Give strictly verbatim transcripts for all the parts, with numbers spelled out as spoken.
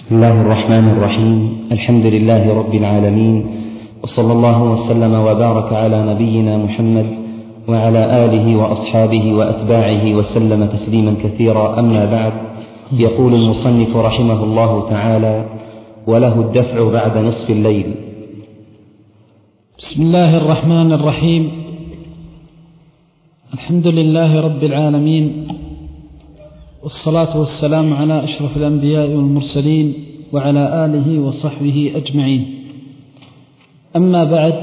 بسم الله الرحمن الرحيم. الحمد لله رب العالمين، وصلى الله وسلم وبارك على نبينا محمد وعلى آله وأصحابه وأتباعه وسلم تسليما كثيرا. أما بعد، يقول المصنف رحمه الله تعالى: وله الدفع بعد نصف الليل. بسم الله الرحمن الرحيم. الحمد لله رب العالمين، والصلاة والسلام على أشرف الأنبياء والمرسلين وعلى آله وصحبه أجمعين. أما بعد،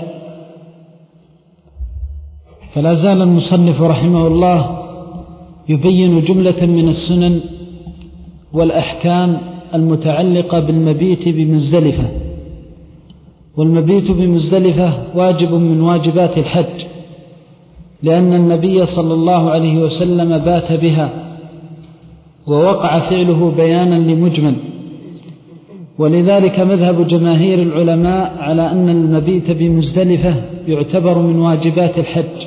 فلا زال المصنف رحمه الله يبين جملة من السنن والأحكام المتعلقة بالمبيت بمزدلفة. والمبيت بمزدلفة واجب من واجبات الحج، لأن النبي صلى الله عليه وسلم بات بها، ووقع فعله بيانا لمجمل. ولذلك مذهب جماهير العلماء على أن المبيت بمزدلفة يعتبر من واجبات الحج،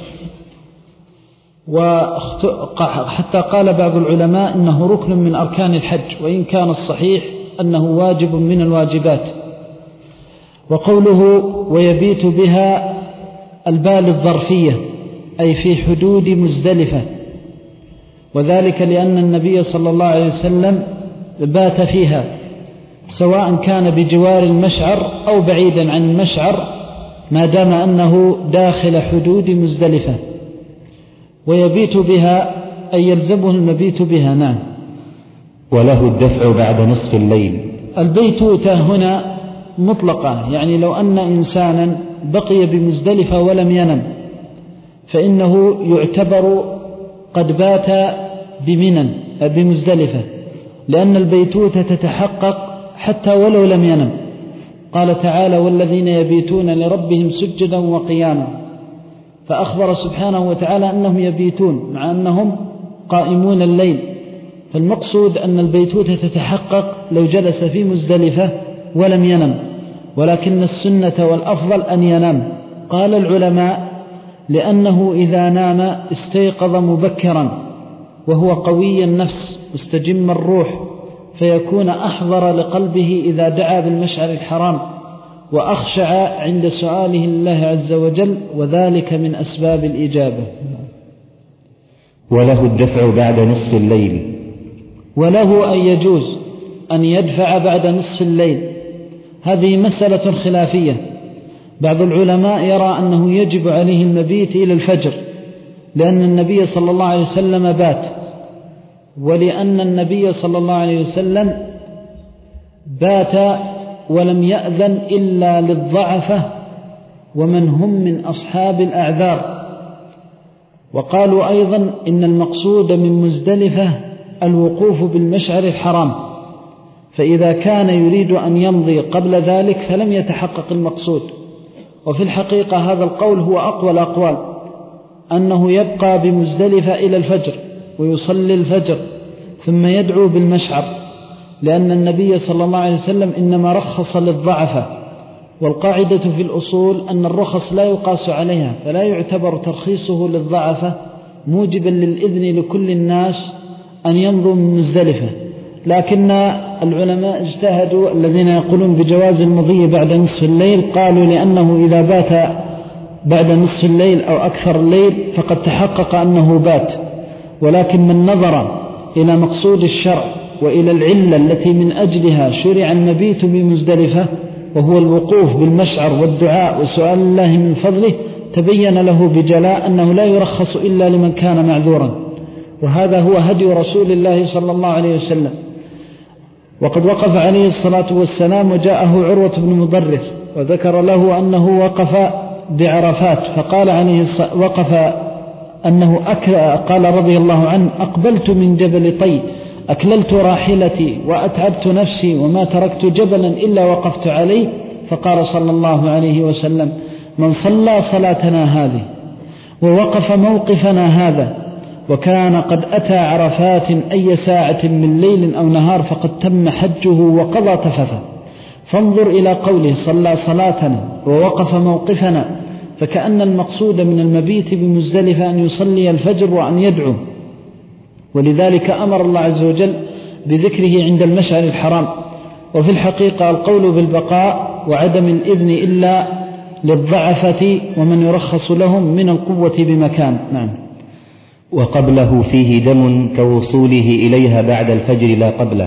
وحتى قال بعض العلماء إنه ركن من أركان الحج، وإن كان الصحيح أنه واجب من الواجبات. وقوله ويبيت بها البال الظرفية، أي في حدود مزدلفة، وذلك لأن النبي صلى الله عليه وسلم بات فيها، سواء كان بجوار المشعر أو بعيدا عن المشعر، ما دام أنه داخل حدود مزدلفة. ويبيت بها أي يلزمه المبيت بها. نعم. وله الدفع بعد نصف الليل. البيتوتة هنا مطلقة، يعني لو أن إنسانا بقي بمزدلفة ولم ينم فإنه يعتبر قد بات بمنى بمزدلفة، لأن البيتوتة تتحقق حتى ولو لم ينم. قال تعالى: والذين يبيتون لربهم سجدا وقياما، فأخبر سبحانه وتعالى أنهم يبيتون مع أنهم قائمون الليل. فالمقصود أن البيتوتة تتحقق لو جلس في مزدلفة ولم ينم، ولكن السنة والأفضل أن ينام. قال العلماء: لأنه إذا نام استيقظ مبكرا وهو قوي النفس مستجم الروح، فيكون أحضر لقلبه إذا دعا بالمشعر الحرام، وأخشع عند سؤاله الله عز وجل، وذلك من أسباب الإجابة. وله الدفع بعد نصف الليل. وله أن يجوز أن يدفع بعد نصف الليل. هذه مسألة خلافية. بعض العلماء يرى أنه يجب عليه المبيت إلى الفجر، لأن النبي صلى الله عليه وسلم بات، ولأن النبي صلى الله عليه وسلم بات ولم يأذن إلا للضعفة ومن هم من أصحاب الأعذار. وقالوا أيضا إن المقصود من مزدلفة الوقوف بالمشعر الحرام، فإذا كان يريد أن يمضي قبل ذلك فلم يتحقق المقصود. وفي الحقيقة هذا القول هو أقوى الأقوال، أنه يبقى بمزدلفة إلى الفجر ويصلي الفجر ثم يدعو بالمشعر، لأن النبي صلى الله عليه وسلم إنما رخص للضعفة، والقاعدة في الأصول أن الرخص لا يقاس عليها، فلا يعتبر ترخيصه للضعفة موجبا للإذن لكل الناس أن يمضوا من مزدلفة. لكن العلماء اجتهدوا الذين يقولون بجواز المضي بعد نصف الليل، قالوا لأنه إذا بات بعد نصف الليل أو أكثر الليل فقد تحقق أنه بات. ولكن من نظر إلى مقصود الشرع وإلى العلة التي من أجلها شرع المبيت بمزدلفة، وهو الوقوف بالمشعر والدعاء وسؤال الله من فضله، تبين له بجلاء أنه لا يرخص إلا لمن كان معذورا، وهذا هو هدي رسول الله صلى الله عليه وسلم. وقد وقف عليه الصلاة والسلام وجاءه عروة بن مضرس وذكر له أنه وقف بعرفات، فقال عليه وقف أنه أكل قال رضي الله عنه: أقبلت من جبل طي أكللت راحلتي وأتعبت نفسي وما تركت جبلا إلا وقفت عليه. فقال صلى الله عليه وسلم: من صلى صلاتنا هذه ووقف موقفنا هذا وكان قد أتى عرفات أي ساعة من ليل أو نهار فقد تم حجه وقضى تفثه. فانظر إلى قوله صلى صلاتنا ووقف موقفنا، فكأن المقصود من المبيت بمزدلفة أن يصلي الفجر وأن يدعو. ولذلك أمر الله عز وجل بذكره عند المشعر الحرام، وفي الحقيقة القول بالبقاء وعدم الإذن إلا للضعفة ومن يرخص لهم من القوة بمكان. نعم. وقبله فيه دم كوصوله إليها بعد الفجر لا قبله.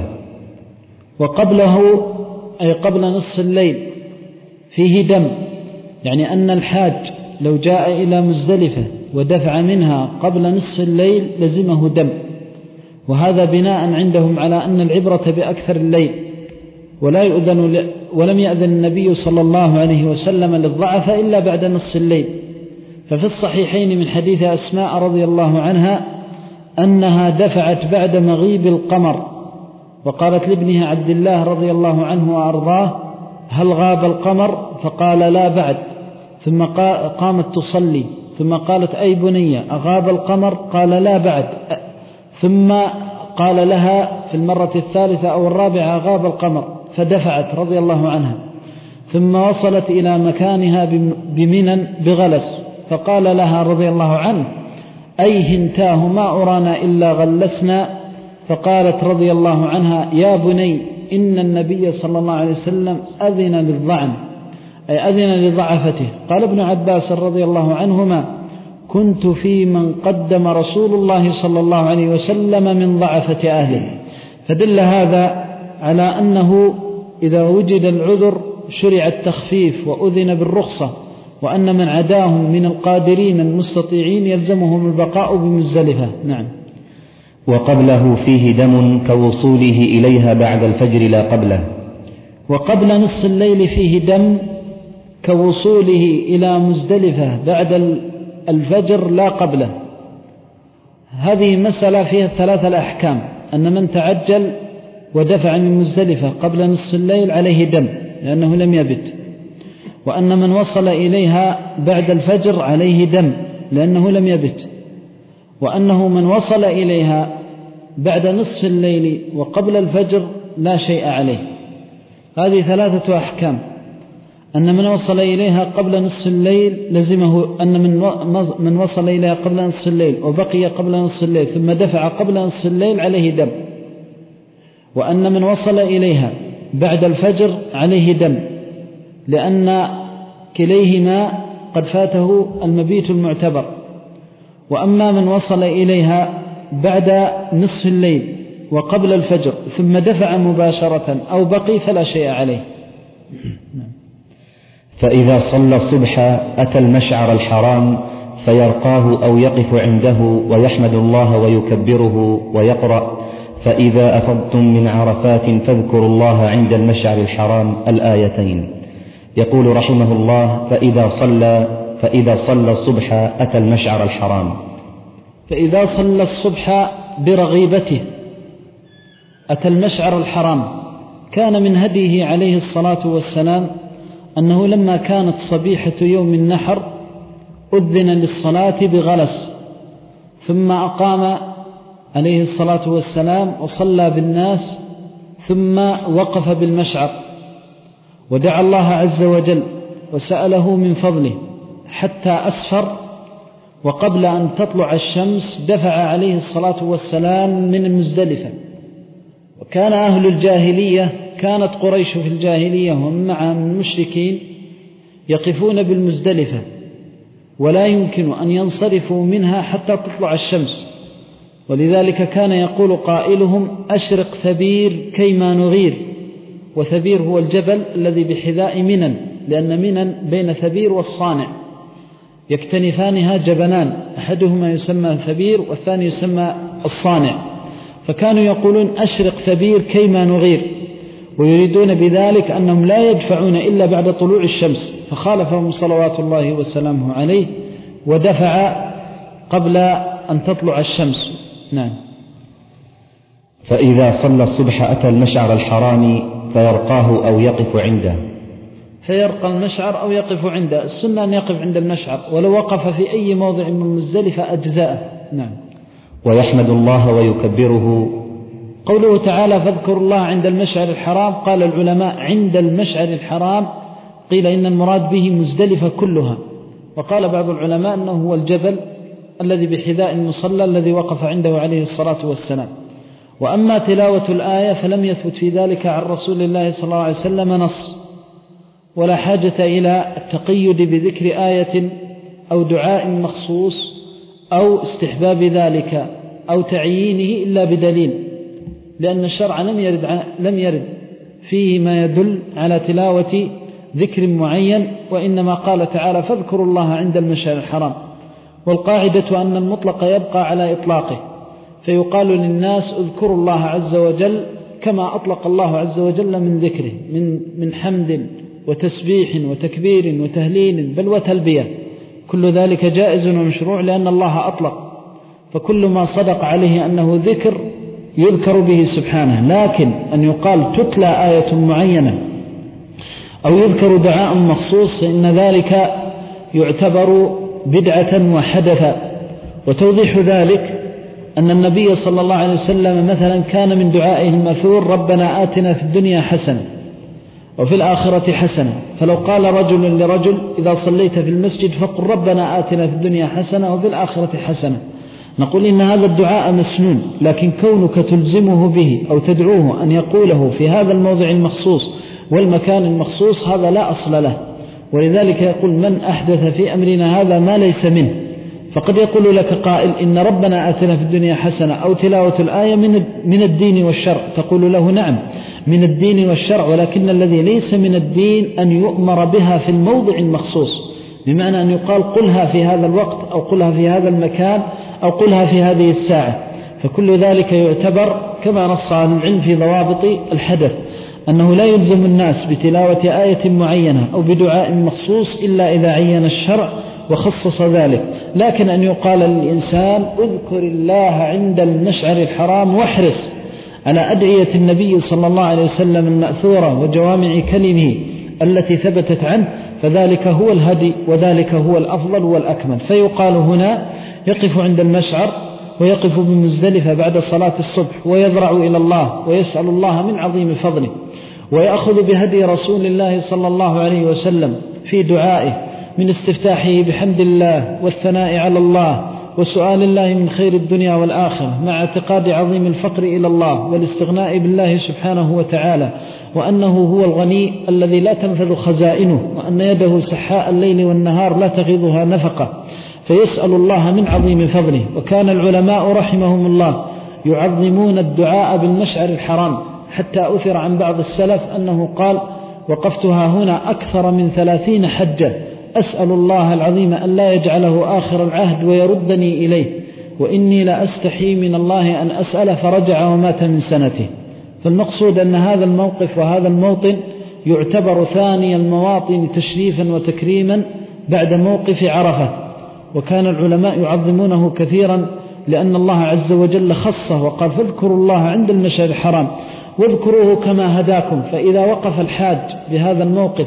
وقبله أي قبل نصف الليل فيه دم، يعني أن الحاج لو جاء إلى مزدلفة ودفع منها قبل نصف الليل لزمه دم، وهذا بناء عندهم على أن العبرة بأكثر الليل، ولا يؤذن ولم يأذن النبي صلى الله عليه وسلم للضعف إلا بعد نصف الليل. ففي الصحيحين من حديث أسماء رضي الله عنها أنها دفعت بعد مغيب القمر، وقالت لابنها عبد الله رضي الله عنه وأرضاه: هل غاب القمر؟ فقال: لا بعد. ثم قامت تصلي، ثم قالت: أي بني أغاب القمر؟ قال: لا بعد. ثم قال لها في المرة الثالثة أو الرابعة: غاب القمر، فدفعت رضي الله عنها. ثم وصلت إلى مكانها بمنى بغلس، فقال لها رضي الله عنه: أي هنتاه ما أرانا إلا غلسنا. فقالت رضي الله عنها: يا بني إن النبي صلى الله عليه وسلم أذن للضعن، أي أذن لضعفته. قال ابن عباس رضي الله عنهما: كنت في من قدم رسول الله صلى الله عليه وسلم من ضعفة أهله. فدل هذا على أنه إذا وجد العذر شرع التخفيف وأذن بالرخصة، وأن من عداهم من القادرين المستطيعين يلزمهم البقاء بمزدلفة. نعم. وقبله فيه دم كوصوله إليها بعد الفجر لا قبله. وقبل نصف الليل فيه دم كوصوله إلى مزدلفة بعد الفجر لا قبله. هذه مسألة فيها ثلاثة الأحكام: أن من تعجل ودفع من مزدلفة قبل نصف الليل عليه دم لأنه لم يبت، وأن من وصل إليها بعد الفجر عليه دم لأنه لم يبت، وأنه من وصل إليها بعد نصف الليل وقبل الفجر لا شيء عليه. هذه ثلاثة أحكام: أن من وصل إليها قبل نصف الليل لزمه، أن من وصل إليها قبل نصف الليل وبقي قبل نصف الليل ثم دفع قبل نصف الليل عليه دم، وأن من وصل إليها بعد الفجر عليه دم، لأن كليهما قد فاته المبيت المعتبر. وأما من وصل إليها بعد نصف الليل وقبل الفجر ثم دفع مباشرة أو بقي فلا شيء عليه. فإذا صلى الصبح أتى المشعر الحرام فيرقاه أو يقف عنده ويحمد الله ويكبره ويقرأ: فإذا أفضتم من عرفات فاذكروا الله عند المشعر الحرام، الآيتين. يقول رحمه الله: فإذا صلى فإذا صلى الصبح أتى المشعر الحرام. فإذا صلى الصبح برغيبته أتى المشعر الحرام. كان من هديه عليه الصلاة والسلام أنه لما كانت صبيحة يوم النحر أذن للصلاة بغلس، ثم أقام عليه الصلاة والسلام وصلى بالناس، ثم وقف بالمشعر ودعا الله عز وجل وسأله من فضله حتى أسفر، وقبل أن تطلع الشمس دفع عليه الصلاة والسلام من المزدلفة. وكان أهل الجاهلية، كانت قريش في الجاهلية وهم معها من المشركين يقفون بالمزدلفة ولا يمكن أن ينصرفوا منها حتى تطلع الشمس، ولذلك كان يقول قائلهم: أشرق ثبير كيما نغير. وثبير هو الجبل الذي بحذاء منن، لأن منن بين ثبير والصانع يكتنفانها جبنان، أحدهما يسمى ثبير والثاني يسمى الصانع، فكانوا يقولون: أشرق ثبير كيما نغير، ويريدون بذلك أنهم لا يدفعون إلا بعد طلوع الشمس، فخالفهم صلوات الله وسلامه عليه ودفع قبل أن تطلع الشمس. نعم. فإذا صلى الصبح أتى المشعر الحرام فيرقاه أو يقف عنده. فيرقى المشعر أو يقف عنده. السنة أن يقف عند المشعر، ولو وقف في أي موضع من مزدلفة أجزاءه. نعم. ويحمد الله ويكبره. قوله تعالى: فاذكروا الله عند المشعر الحرام، قال العلماء: عند المشعر الحرام قيل إن المراد به مزدلفة كلها، وقال بعض العلماء أنه هو الجبل الذي بحذاء المصلى الذي وقف عنده عليه الصلاة والسلام. وأما تلاوة الآية فلم يثبت في ذلك عن رسول الله صلى الله عليه وسلم نص، ولا حاجة إلى التقيد بذكر آية أو دعاء مخصوص أو استحباب ذلك أو تعيينه إلا بدليل، لأن الشرع لم يرد, لم يرد فيه ما يدل على تلاوة ذكر معين، وإنما قال تعالى فاذكروا الله عند المشعر الحرام. والقاعدة أن المطلق يبقى على إطلاقه، فيقال للناس اذكروا الله عز وجل كما أطلق الله عز وجل من ذكره من, من حمد وتسبيح وتكبير وتهليل بل وتلبية، كل ذلك جائز ومشروع لأن الله أطلق، فكل ما صدق عليه أنه ذكر يذكر به سبحانه. لكن أن يقال تتلى آية معينة أو يذكر دعاء مخصوص فإن ذلك يعتبر بدعة وحدثا. وتوضيح ذلك أن النبي صلى الله عليه وسلم مثلا كان من دعائه المأثور ربنا آتنا في الدنيا حسنة وفي الآخرة حسنة، فلو قال رجل لرجل إذا صليت في المسجد فقل ربنا آتنا في الدنيا حسنة وفي الآخرة حسنة، نقول إن هذا الدعاء مسنون، لكن كونك تلزمه به أو تدعوه أن يقوله في هذا الموضع المخصوص والمكان المخصوص هذا لا أصل له. ولذلك يقول من أحدث في أمرنا هذا ما ليس منه. فقد يقول لك قائل إن ربنا آتنا في الدنيا حسنة أو تلاوة الآية من الدين والشرع، تقول له نعم من الدين والشرع، ولكن الذي ليس من الدين أن يؤمر بها في الموضع المخصوص، بمعنى أن يقال قلها في هذا الوقت أو قلها في هذا المكان أو قلها في هذه الساعة. فكل ذلك يعتبر كما نص عن العلم في ضوابط الحدث أنه لا يلزم الناس بتلاوة آية معينة أو بدعاء مخصوص إلا إذا عين الشرع وخصص ذلك. لكن أن يقال للإنسان اذكر الله عند المشعر الحرام واحرص على أدعية النبي صلى الله عليه وسلم المأثورة وجوامع كلمه التي ثبتت عنه، فذلك هو الهدي وذلك هو الأفضل والأكمل. فيقال هنا يقف عند المشعر ويقف بمزدلفة بعد صلاة الصبح ويضرع إلى الله ويسأل الله من عظيم فضله، ويأخذ بهدي رسول الله صلى الله عليه وسلم في دعائه من استفتاحه بحمد الله والثناء على الله وسؤال الله من خير الدنيا والآخرة، مع اعتقاد عظيم الفقر إلى الله والاستغناء بالله سبحانه وتعالى، وأنه هو الغني الذي لا تنفذ خزائنه، وأن يده سحاء الليل والنهار لا تغيضها نفقة، فيسأل الله من عظيم فضله. وكان العلماء رحمهم الله يعظمون الدعاء بالمشعر الحرام، حتى أثر عن بعض السلف أنه قال وقفتها هنا أكثر من ثلاثين حجة أسأل الله العظيم أن لا يجعله آخر العهد ويردني إليه، وإني لا أستحي من الله أن أسأل، فرجع ومات من سنته. فالمقصود أن هذا الموقف وهذا الموطن يعتبر ثاني المواطن تشريفا وتكريما بعد موقف عرفة، وكان العلماء يعظمونه كثيرا لأن الله عز وجل خصه وقال فاذكروا الله عند المشعر الحرام واذكروه كما هداكم. فإذا وقف الحاج بهذا الموقف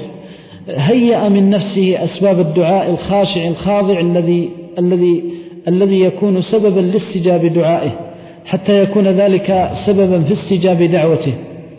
هيأ من نفسه أسباب الدعاء الخاشع الخاضع الذي الذي الذي يكون سببا لاستجاب دعائه، حتى يكون ذلك سببا في استجاب دعوته،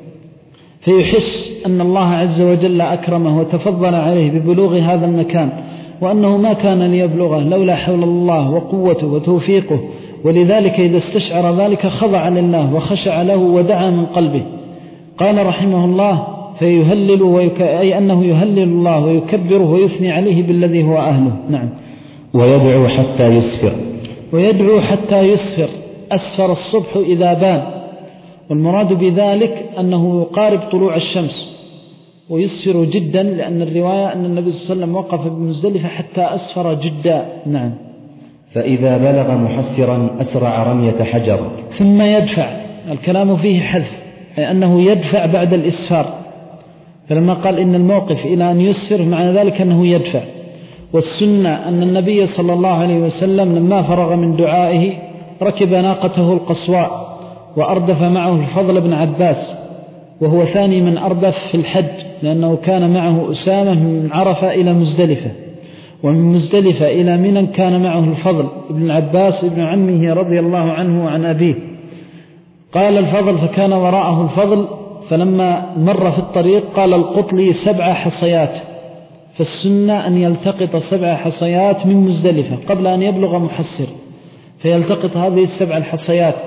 فيحس أن الله عز وجل أكرمه وتفضل عليه ببلوغ هذا المكان، وأنه ما كان ليبلغه لولا حول الله وقوته وتوفيقه. ولذلك إذا استشعر ذلك خضع لله وخشع له ودعا من قلبه. قال رحمه الله فيهلل ويك... أي أنه يهلل الله ويكبره ويثني عليه بالذي هو أهله. نعم. ويدعو حتى يسفر ويدعو حتى يسفر أسفر الصبح إذا بان، والمراد بذلك أنه يقارب طلوع الشمس ويسفر جدا، لأن الرواية أن النبي صلى الله عليه وسلم وقف بمزدلفة حتى أسفر جدا. نعم. فإذا بلغ محسرا أسرع رمية حجر ثم يدفع، الكلام فيه حذف، أي أنه يدفع بعد الإسفار، فلما قال إن الموقف إلى أن يسفر معنى ذلك أنه يدفع. والسنة أن النبي صلى الله عليه وسلم لما فرغ من دعائه ركب ناقته القصواء وأردف معه الفضل بن عباس، وهو ثاني من أردف في الحج، لأنه كان معه أسامة من عرفة إلى مزدلفة، ومن مزدلفة إلى منى كان معه الفضل ابن عباس ابن عمه رضي الله عنه وعن أبيه. قال الفضل فكان وراءه الفضل، فلما مر في الطريق قال القطلي سبع حصيات، فالسنة أن يلتقط سبع حصيات من مزدلفة قبل أن يبلغ محسر، فيلتقط هذه السبع الحصيات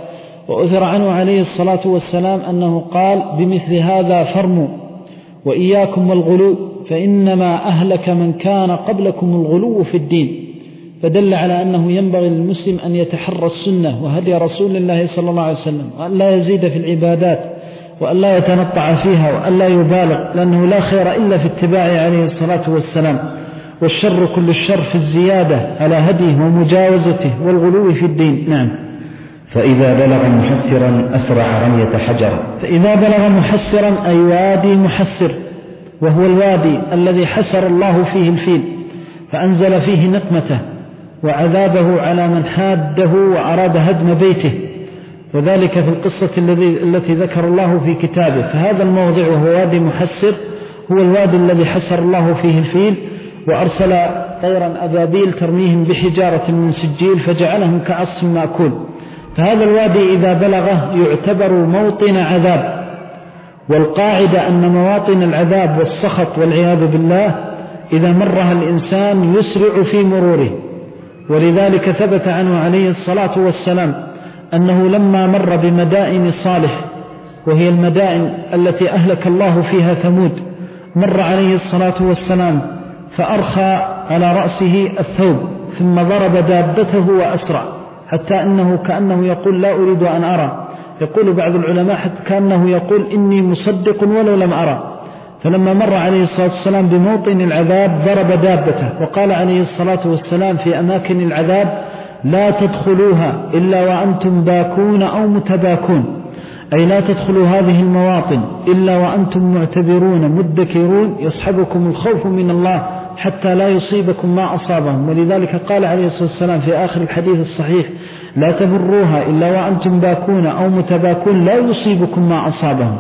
وأثر عنه عليه الصلاة والسلام أنه قال بمثل هذا فرموا وإياكم والغلو فإنما أهلك من كان قبلكم الغلو في الدين، فدل على أنه ينبغي للمسلم أن يتحرى السنة وهدي رسول الله صلى الله عليه وسلم، وأن لا يزيد في العبادات وأن لا يتنطع فيها وأن لا يبالغ، لأنه لا خير إلا في اتباعه عليه الصلاة والسلام، والشر كل الشر في الزيادة على هديه ومجاوزته والغلو في الدين. نعم. فإذا بلغ محسرا أسرع رمية حجر. فإذا بلغ محسرا أي وادي محسر، وهو الوادي الذي حسر الله فيه الفيل فأنزل فيه نقمته وعذابه على من حاده وأراد هدم بيته، وذلك في القصة التي ذكر الله في كتابه. فهذا الموضع وهو وادي محسر هو الوادي الذي حسر الله فيه الفيل، وأرسل طيرا أبابيل ترميهم بحجارة من سجيل فجعلهم كعصف مأكول. فهذا الوادي إذا بلغه يعتبر موطن عذاب، والقاعدة أن مواطن العذاب والسخط والعياذ بالله إذا مرها الإنسان يسرع في مروره، ولذلك ثبت عنه عليه الصلاة والسلام أنه لما مر بمدائن صالح وهي المدائن التي أهلك الله فيها ثمود، مر عليه الصلاة والسلام فأرخى على رأسه الثوب ثم ضرب دابته وأسرع، حتى أنه كأنه يقول لا أريد أن أرى. يقول بعض العلماء حتى كأنه يقول إني مصدق ولو لم أرى. فلما مر عليه الصلاة والسلام بموطن العذاب ضرب دابته، وقال عليه الصلاة والسلام في أماكن العذاب لا تدخلوها إلا وأنتم باكون أو متباكون، أي لا تدخلوا هذه المواطن إلا وأنتم معتبرون مدكرون يصحبكم الخوف من الله حتى لا يصيبكم ما أصابهم. ولذلك قال عليه الصلاة والسلام في آخر الحديث الصحيح لا تبروها إلا وأنتم باكون أو متباكون لا يصيبكم ما أصابهم.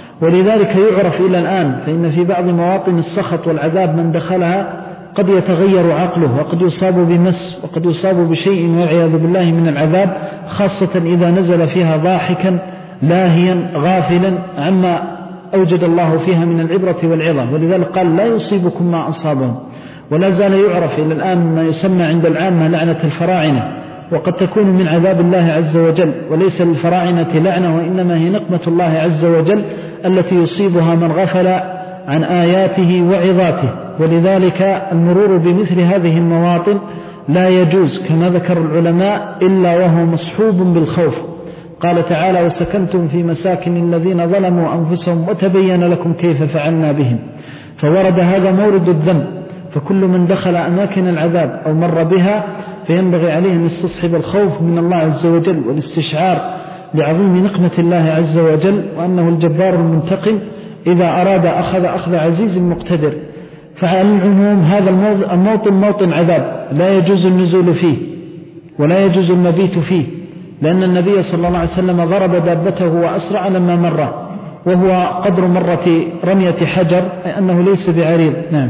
ولذلك يعرف إلى الآن، فإن في بعض مواطن السخط والعذاب من دخلها قد يتغير عقله وقد يصاب بمس وقد يصاب بشيء والعياذ بالله من العذاب، خاصة إذا نزل فيها ضاحكا لاهيا غافلا عما أوجد الله فيها من العبرة والعظة. ولذلك قال لا يصيبكم ما أصابهم. ولا زال يعرف إلى الآن ما يسمى عند العامة لعنة الفراعنة، وقد تكون من عذاب الله عز وجل، وليس للفراعنة لعنة وإنما هي نقمة الله عز وجل التي يصيبها من غفل عن آياته وعظاته. ولذلك المرور بمثل هذه المواطن لا يجوز كما ذكر العلماء إلا وهو مصحوب بالخوف. قال تعالى وسكنتم في مساكن الذين ظلموا أنفسهم وتبين لكم كيف فعلنا بهم. فورد هذا مورد الذنب، فكل من دخل أماكن العذاب أو مر بها فينبغي عليه أن يستصحب الخوف من الله عز وجل والاستشعار لعظيم نقمة الله عز وجل، وأنه الجبار المنتقم إذا أراد أخذ أخذ عزيز مقتدر. فعلى العموم هذا الموطن موطن عذاب لا يجوز النزول فيه ولا يجوز المبيت فيه، لأن النبي صلى الله عليه وسلم ضرب دابته وأسرع لما مر، وهو قدر مرة رمية حجر، أي أنه ليس بعريض. نعم.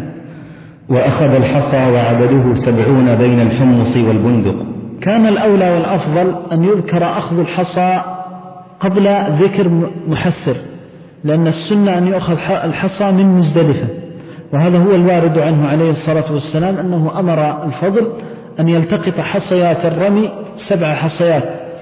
وأخذ الحصى وعبده سبعون بين الحمص والبندق. كان الأولى والأفضل أن يذكر أخذ الحصى قبل ذكر محسر، لأن السنة أن يأخذ الحصى من مزدلفة، وهذا هو الوارد عنه عليه الصلاة والسلام أنه أمر الفضل أن يلتقط حصيات الرمي سبع حصيات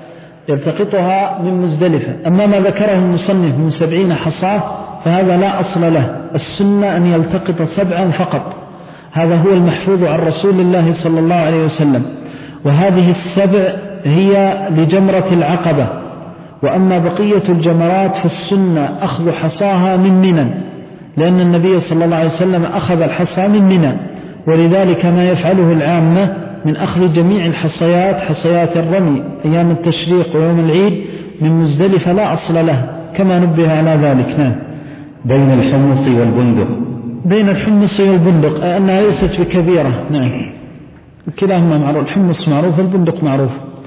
يلتقطها من مزدلفة. أما ما ذكره المصنف من سبعين حصاة فهذا لا أصل له، السنة أن يلتقط سبعا فقط، هذا هو المحفوظ عن رسول الله صلى الله عليه وسلم. وهذه السبع هي لجمرة العقبة، وأما بقية الجمرات فالسنة أخذ حصاها من منى، لأن النبي صلى الله عليه وسلم أخذ الحصى من منى، ولذلك ما يفعله العامة من أخذ جميع الحصيات حصيات الرمي أيام التشريق ويوم العيد من مزدلفة لا أصل له، كما نبه على ذلك. نعم. بين الحمص والبندق. بين الحمص والبندق أي أنها ليست بكبيرة. نعم. كلاهما معروف، الحمص معروف والبندق معروف،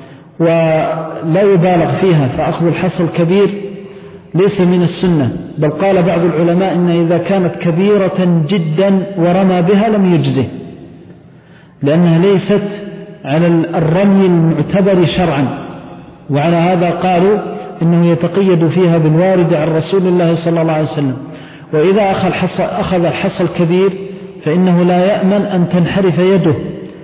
ولا يبالغ فيها، فأخذ الحصى الكبير ليس من السنة، بل قال بعض العلماء إن إذا كانت كبيرة جدا ورمى بها لم يجزه، لأنها ليست على الرمي المعتبر شرعا. وعلى هذا قالوا إنه يتقيد فيها بالوارد عن رسول الله صلى الله عليه وسلم. وإذا أخذ الحصى الكبير فإنه لا يأمن أن تنحرف يده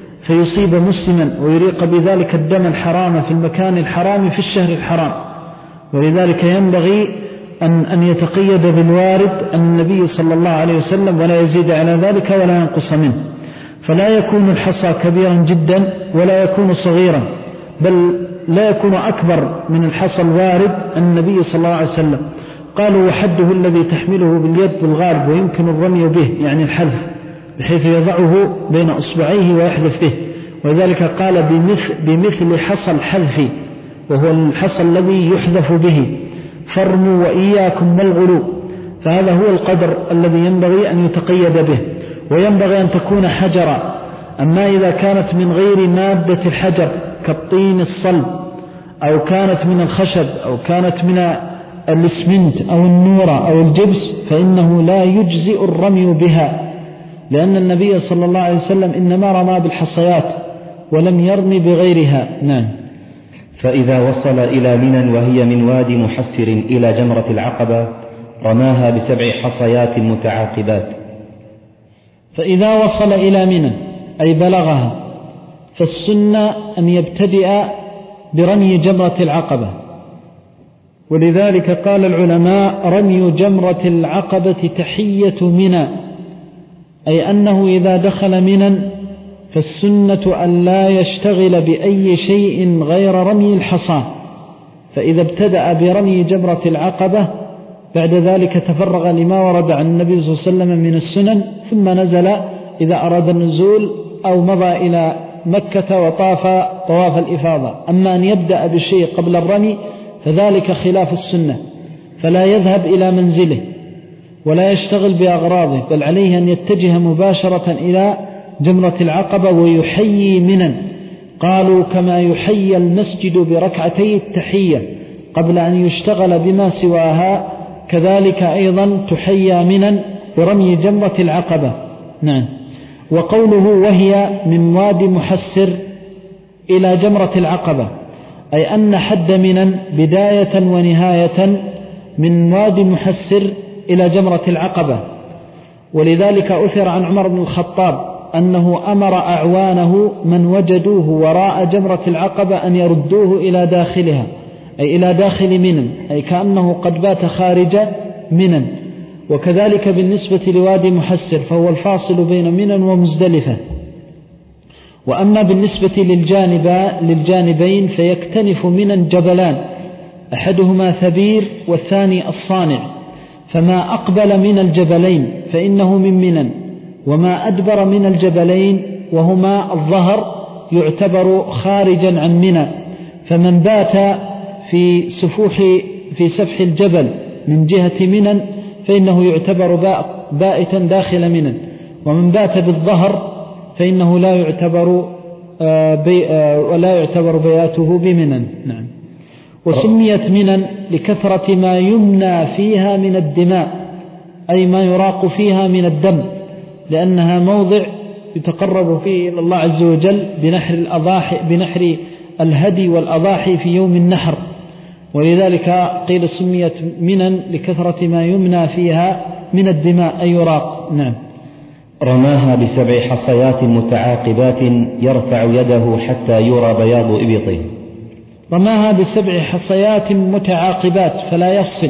فيصيب مسلما ويريق بذلك الدم الحرام في المكان الحرام في الشهر الحرام، ولذلك ينبغي أن, أن يتقيد بالوارد عن النبي صلى الله عليه وسلم ولا يزيد على ذلك ولا ينقص منه، فلا يكون الحصى كبيرا جدا ولا يكون صغيرا، بل لا يكون أكبر من الحصى الوارد عن النبي صلى الله عليه وسلم. قالوا وحده الذي تحمله باليد بالغالب ويمكن الرمي به، يعني الحذف، بحيث يضعه بين أصبعيه ويحذف به، ولذلك قال بمثل, بمثل حصى الحذف، وهو الحصى الذي يحذف به، فارموا وإياكم والغلو. فهذا هو القدر الذي ينبغي أن يتقيد به، وينبغي أن تكون حجرا. أما إذا كانت من غير مادة الحجر كالطين الصلب، أو كانت من الخشب، أو كانت من الإسمنت أو النورة أو الجبس، فإنه لا يجزئ الرمي بها، لأن النبي صلى الله عليه وسلم إنما رمى بالحصيات ولم يرمي بغيرها. نعم. فإذا وصل إلى منى وهي من وادي محسر إلى جمرة العقبة رماها بسبع حصيات متعاقبات. فإذا وصل إلى منى أي بلغها، فالسنة أن يبتدئ برمي جمرة العقبة، ولذلك قال العلماء رمي جمرة العقبة تحية منى، أي أنه إذا دخل منى فالسنة أن لا يشتغل بأي شيء غير رمي الحصى، فإذا ابتدأ برمي جمرة العقبة بعد ذلك تفرغ لما ورد عن النبي صلى الله عليه وسلم من السنن، ثم نزل إذا أراد النزول أو مضى إلى مكة وطاف طواف الإفاضة. أما أن يبدأ بالشيء قبل الرمي فذلك خلاف السنة، فلا يذهب إلى منزله ولا يشتغل بأغراضه، بل عليه أن يتجه مباشرة إلى جمرة العقبة ويحيي منى. قالوا كما يحيي المسجد بركعتي التحية قبل أن يشتغل بما سواها، كذلك أيضا تحيى منى برمي جمرة العقبة. نعم. وقوله وهي من وادي محسر إلى جمرة العقبة، أي أن حد منى بداية ونهاية من وادي محسر إلى جمرة العقبة. ولذلك أثر عن عمر بن الخطاب أنه أمر أعوانه من وجدوه وراء جمرة العقبة أن يردوه إلى داخلها، أي إلى داخل منى، أي كأنه قد بات خارج منى. وكذلك بالنسبة لوادي محسر فهو الفاصل بين منى ومزدلفة. وأما بالنسبة للجانب للجانبين فيكتنف منى جبلان، أحدهما ثبير والثاني الصانع، فما أقبل من الجبلين فإنه من منى، وما أدبر من الجبلين وهما الظهر يعتبر خارجا عن منى. فمن بات في سفوح في سفح الجبل من جهة منى فإنه يعتبر بائتا داخل منى، ومن بات بالظهر فإنه لا يعتبر ولا يعتبر بياته بمنى. نعم. وسميت منى لكثرة ما يمنى فيها من الدماء، أي ما يراق فيها من الدم، لأنها موضع يتقرب فيه إلى الله عز وجل بنحر الأضاحي بنحر الهدي والأضاحي في يوم النحر، ولذلك قيل سميت منى لكثرة ما يمنى فيها من الدماء أي يراق. نعم. رماها بسبع حصيات متعاقبات يرفع يده حتى يرى بياض إبطه. رماها بسبع حصيات متعاقبات فلا يفصل.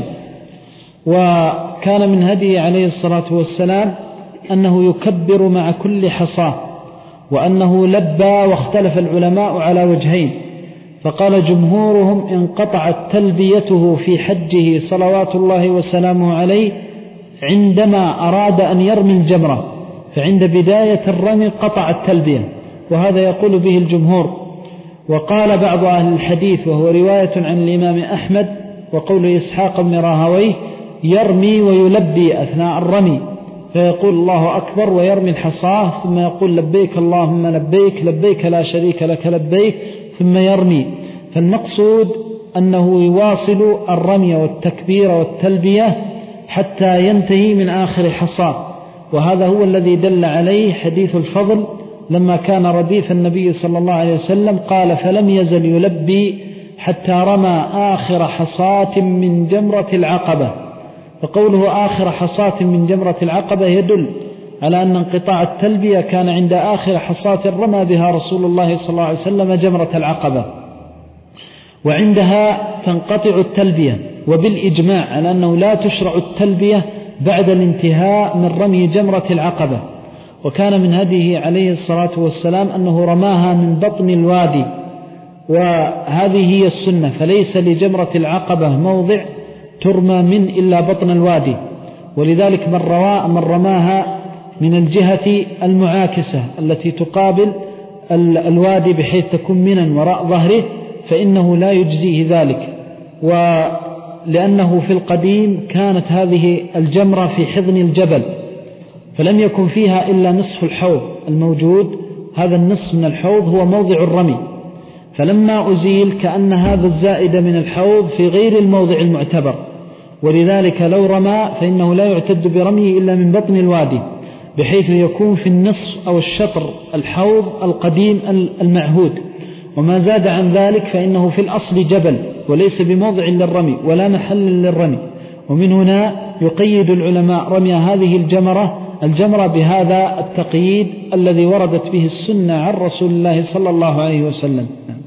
وكان من هديه عليه الصلاة والسلام أنه يكبر مع كل حصاة، وأنه لبى، واختلف العلماء على وجهين، فقال جمهورهم انقطعت تلبيته في حجه صلوات الله وسلامه عليه عندما أراد أن يرمي الجمرة، فعند بداية الرمي قطع التلبية، وهذا يقول به الجمهور. وقال بعض أهل الحديث وهو رواية عن الإمام أحمد وقول إسحاق بن راهويه يرمي ويلبي أثناء الرمي، فيقول الله أكبر ويرمي الحصاة ثم يقول لبيك اللهم لبيك لبيك لا شريك لك لبيك ثم يرمي. فالمقصود أنه يواصل الرمي والتكبير والتلبية حتى ينتهي من آخر حصاة، وهذا هو الذي دل عليه حديث الفضل لما كان رديف النبي صلى الله عليه وسلم قال فلم يزل يلبي حتى رمى آخر حصاة من جمرة العقبة. فقوله آخر حصاة من جمرة العقبة يدل على أن انقطاع التلبية كان عند آخر حصاة رمى بها رسول الله صلى الله عليه وسلم جمرة العقبة. وعندها تنقطع التلبية، وبالإجماع على أنه لا تشرع التلبية بعد الانتهاء من رمي جمرة العقبة. وكان من هديه عليه الصلاة والسلام أنه رماها من بطن الوادي، وهذه هي السنة، فليس لجمرة العقبة موضع ترمى من إلا بطن الوادي. ولذلك من, روا من رماها من الجهة المعاكسة التي تقابل الوادي بحيث تكون منا وراء ظهره فإنه لا يجزيه ذلك، ولأنه في القديم كانت هذه الجمرة في حضن الجبل، فلم يكن فيها إلا نصف الحوض الموجود، هذا النصف من الحوض هو موضع الرمي، فلما أزيل كأن هذا الزائد من الحوض في غير الموضع المعتبر، ولذلك لو رمى فإنه لا يعتد برميه إلا من بطن الوادي، بحيث يكون في النصف أو الشطر الحوض القديم المعهود، وما زاد عن ذلك فإنه في الأصل جبل وليس بموضع للرمي ولا محل للرمي. ومن هنا يقيد العلماء رمي هذه الجمرة الجمرة بهذا التقييد الذي وردت به السنة عن رسول الله صلى الله عليه وسلم.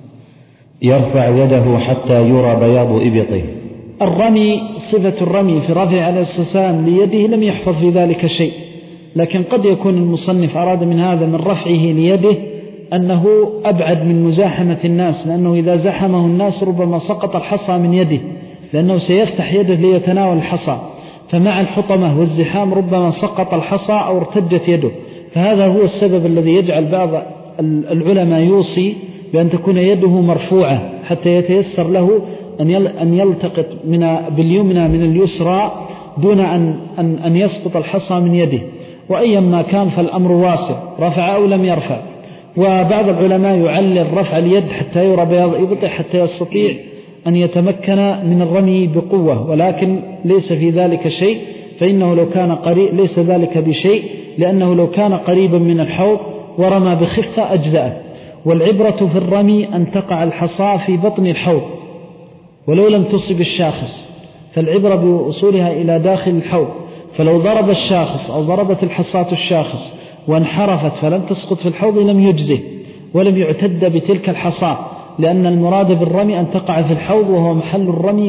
يرفع يده حتى يرى بياض إبطه. الرمي صفة الرمي في رفع عليه الصلاة والسلام ليده لم يحفظ في ذلك شيء، لكن قد يكون المصنف أراد من هذا من رفعه ليده أنه أبعد من مزاحمة الناس، لأنه إذا زحمه الناس ربما سقط الحصى من يده، لأنه سيفتح يده ليتناول الحصى، فمع الحطمة والزحام ربما سقط الحصى أو ارتجت يده. فهذا هو السبب الذي يجعل بعض العلماء يوصي بأن تكون يده مرفوعة حتى يتيسر له أن يلتقط من باليمنى من اليسرى دون أن, أن, أن يسقط الحصى من يده. وأيما كان فالأمر واسع، رفع أو لم يرفع. وبعض العلماء يعلل رفع اليد حتى يرى بياض إبطه حتى يستطيع أن يتمكن من الرمي بقوة، ولكن ليس في ذلك شيء، فإنه لو كان قريب ليس ذلك بشيء، لأنه لو كان قريبا من الحوض ورمى بخفة أجزأه. والعبرة في الرمي أن تقع الحصى في بطن الحوض ولو لم تصب الشاخص، فالعبرة بوصولها إلى داخل الحوض، فلو ضرب الشاخص أو ضربت الحصاة الشاخص وانحرفت فلم تسقط في الحوض لم يجزه ولم يعتد بتلك الحصاة، لأن المراد بالرمي أن تقع في الحوض وهو محل الرمي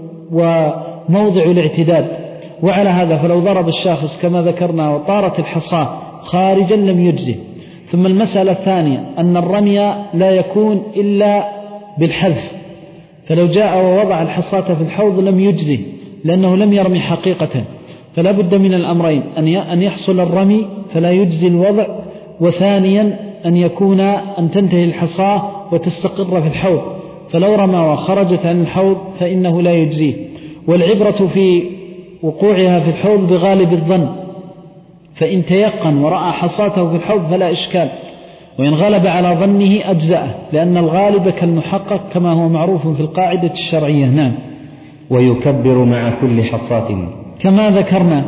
وموضع الاعتداد. وعلى هذا فلو ضرب الشاخص كما ذكرنا وطارت الحصاة خارجا لم يجزه. ثم المسألة الثانية أن الرمي لا يكون إلا بالحذف، فلو جاء ووضع الحصاة في الحوض لم يجزه لأنه لم يرمي حقيقة، فلا بد من الأمرين، أن يحصل الرمي فلا يجزي الوضع، وثانيا أن يكون أن تنتهي الحصاة وتستقر في الحوض، فلو رمى وخرجت عن الحوض فإنه لا يجزيه. والعبرة في وقوعها في الحوض بغالب الظن، فإن تيقن ورأى حصاته في الحوض فلا إشكال، وإن غلب على ظنه أجزأه، لأن الغالب كالمحقق كما هو معروف في القاعدة الشرعية. نعم. ويكبر مع كل حصاة كما ذكرنا.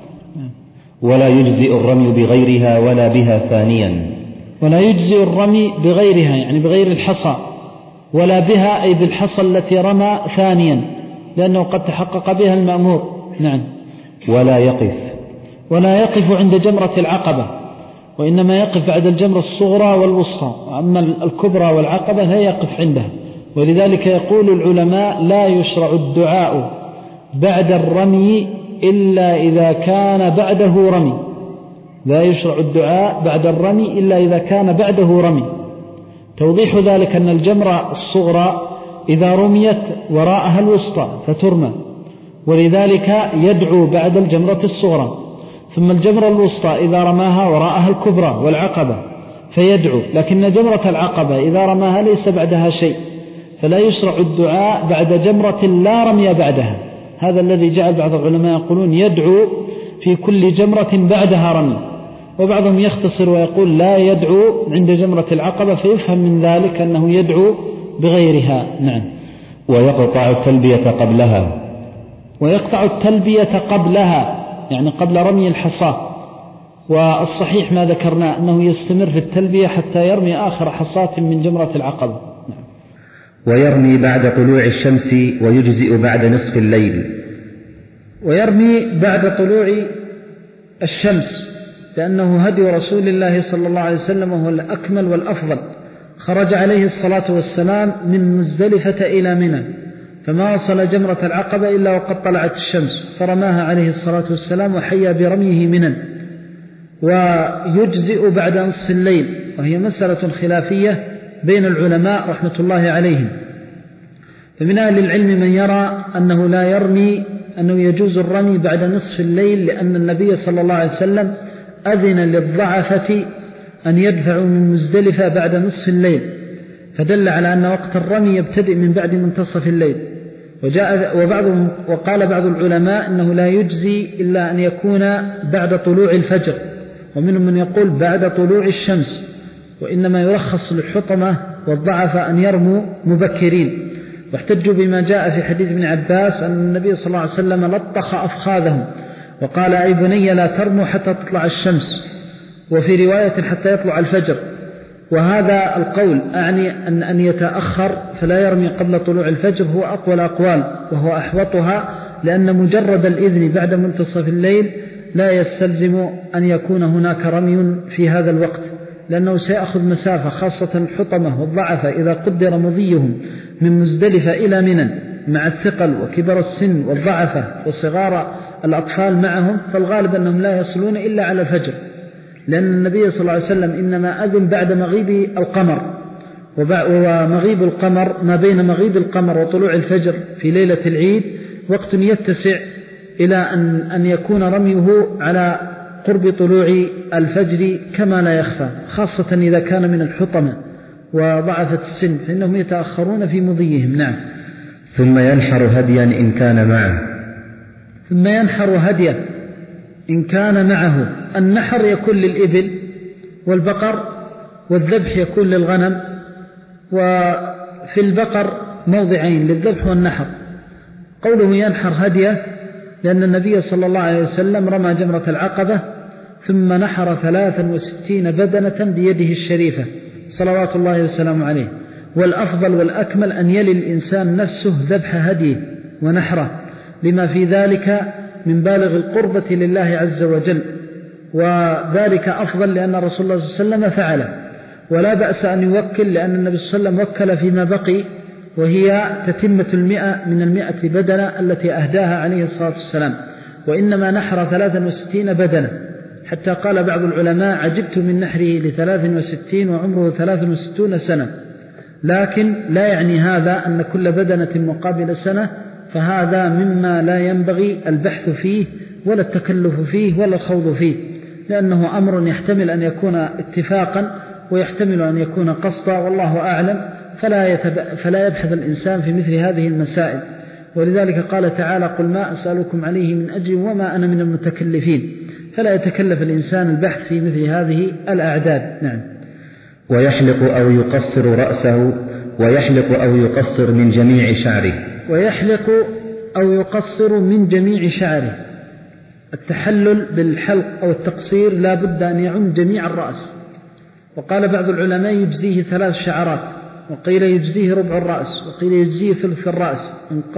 ولا يجزئ الرمي بغيرها ولا بها ثانيا. ولا يجزئ الرمي بغيرها يعني بغير الحصى، ولا بها أي بالحصى التي رمى ثانيا، لأنه قد تحقق بها المأمور. نعم. ولا يقف ولا يقف عند جمرة العقبة، وإنما يقف بعد الجمرة الصغرى والوسطى، أما الكبرى والعقبة لا يقف عندها. ولذلك يقول العلماء لا يشرع الدعاء بعد الرمي إلا إذا كان بعده رمي. لا يشرع الدعاء بعد الرمي إلا إذا كان بعده رمي. توضيح ذلك أن الجمرة الصغرى إذا رميت وراءها الوسطى فترمى، ولذلك يدعو بعد الجمرة الصغرى. ثم الجمرة الوسطى إذا رماها وراءها الكبرى والعقبة فيدعو، لكن جمرة العقبة إذا رماها ليس بعدها شيء، فلا يشرع الدعاء بعد جمرة لا رمي بعدها. هذا الذي جعل بعض العلماء يقولون يدعو في كل جمرة بعدها رمي، وبعضهم يختصر ويقول لا يدعو عند جمرة العقبة، فيفهم من ذلك أنه يدعو بغيرها. نعم. ويقطع التلبية قبلها. ويقطع التلبية قبلها يعني قبل رمي الحصاة، والصحيح ما ذكرنا أنه يستمر في التلبية حتى يرمي آخر حصاة من جمرة العقبة. نعم. ويرمي بعد طلوع الشمس ويجزئ بعد نصف الليل. ويرمي بعد طلوع الشمس، لأنه هدي رسول الله صلى الله عليه وسلم هو الأكمل والأفضل، خرج عليه الصلاة والسلام من مزدلفة إلى منى، فما وصل جمرة العقبة إلا وقد طلعت الشمس، فرماها عليه الصلاة والسلام وحيا برميه منى. ويجزئ بعد نصف الليل، وهي مسألة خلافية بين العلماء رحمة الله عليهم. فمن أهل العلم من يرى أنه لا يرمي، أنه يجوز الرمي بعد نصف الليل، لأن النبي صلى الله عليه وسلم أذن للضعفة أن يدفعوا من مزدلفة بعد نصف الليل، فدل على أن وقت الرمي يبتدئ من بعد منتصف الليل. وجاء وبعضهم وقال بعض العلماء أنه لا يجزي إلا أن يكون بعد طلوع الفجر، ومنهم من يقول بعد طلوع الشمس، وإنما يرخص للحطمة والضعف أن يرموا مبكرين. واحتجوا بما جاء في حديث ابن عباس أن النبي صلى الله عليه وسلم لطخ أفخاذهم وقال: أي بني لا ترموا حتى تطلع الشمس، وفي رواية حتى يطلع الفجر. وهذا القول أعني أن أن يتأخر فلا يرمي قبل طلوع الفجر هو أقوى الأقوال وهو أحوطها، لأن مجرد الإذن بعد منتصف الليل لا يستلزم أن يكون هناك رمي في هذا الوقت، لأنه سيأخذ مسافة، خاصة الحطمة والضعف إذا قدر مضيهم من مزدلفة إلى منى مع الثقل وكبر السن والضعفة وصغار الأطفال معهم، فالغالب أنهم لا يصلون إلا على الفجر، لأن النبي صلى الله عليه وسلم إنما أذن بعد مغيب القمر، ومغيب القمر ما بين مغيب القمر وطلوع الفجر في ليلة العيد وقت يتسع إلى أن, أن يكون رميه على قرب طلوع الفجر كما لا يخفى، خاصة إذا كان من الحطمة وضعفة السن فإنهم يتأخرون في مضيهم. نعم. ثم ينحر هديا إن كان معه ثم ينحر هديا إن كان معه. النحر يكون للإبل والبقر، والذبح يكون للغنم. وفي البقر موضعين للذبح والنحر. قوله ينحر هديه لأن النبي صلى الله عليه وسلم رمى جمرة العقبة ثم نحر ثلاثا وستين بدنة بيده الشريفة صلوات الله وسلامه عليه. والأفضل والأكمل أن يلي الإنسان نفسه ذبح هديه ونحره، لما في ذلك من بالغ القربة لله عز وجل، وذلك أفضل لأن رسول الله صلى الله عليه وسلم فعله. ولا بأس أن يوكل، لأن النبي صلى الله عليه وسلم وكل فيما بقي، وهي تتمة المئة من المئة بدنة التي أهداها عليه الصلاة والسلام، وإنما نحر ثلاثا وستين بدنة، حتى قال بعض العلماء: عجبت من نحره لثلاث وستين وعمره ثلاث وستون سنة. لكن لا يعني هذا أن كل بدنة مقابل سنة، فهذا مما لا ينبغي البحث فيه ولا التكلف فيه ولا الخوض فيه، لأنه أمر يحتمل أن يكون اتفاقا ويحتمل أن يكون قصدا، والله أعلم. فلا, يتب... فلا يبحث الإنسان في مثل هذه المسائل. ولذلك قال تعالى: قل ما أسألكم عليه من أجر وما أنا من المتكلفين. فلا يتكلف الإنسان البحث في مثل هذه الأعداد. نعم. ويحلق أو يقصر رأسه ويحلق أو يقصر من جميع شعره ويحلق أو يقصر من جميع شعره. التحلل بالحلق أو التقصير لا بد أن يعم جميع الرأس. وقال بعض العلماء يجزيه ثلاث شعرات، وقيل يجزيه ربع الرأس، وقيل يجزيه ثلث الرأس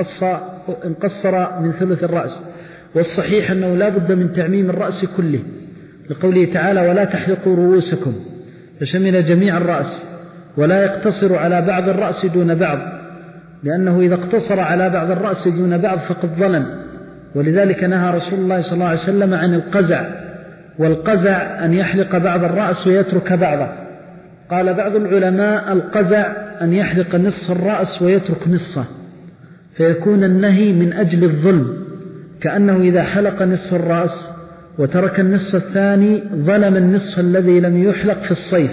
إن قصر من ثلث الرأس. والصحيح أنه لا بد من تعميم الرأس كله، لقوله تعالى: ولا تحلقوا رؤوسكم، فشمل جميع الرأس، ولا يقتصر على بعض الرأس دون بعض، لأنه إذا اقتصر على بعض الرأس دون بعض فقد ظلم. ولذلك نهى رسول الله صلى الله عليه وسلم عن القزع، والقزع أن يحلق بعض الرأس ويترك بعضه. قال بعض العلماء: القزع أن يحلق نصف الرأس ويترك نصفه، فيكون النهي من أجل الظلم، كأنه إذا حلق نصف الرأس وترك النصف الثاني ظلم النصف الذي لم يحلق في الصيف،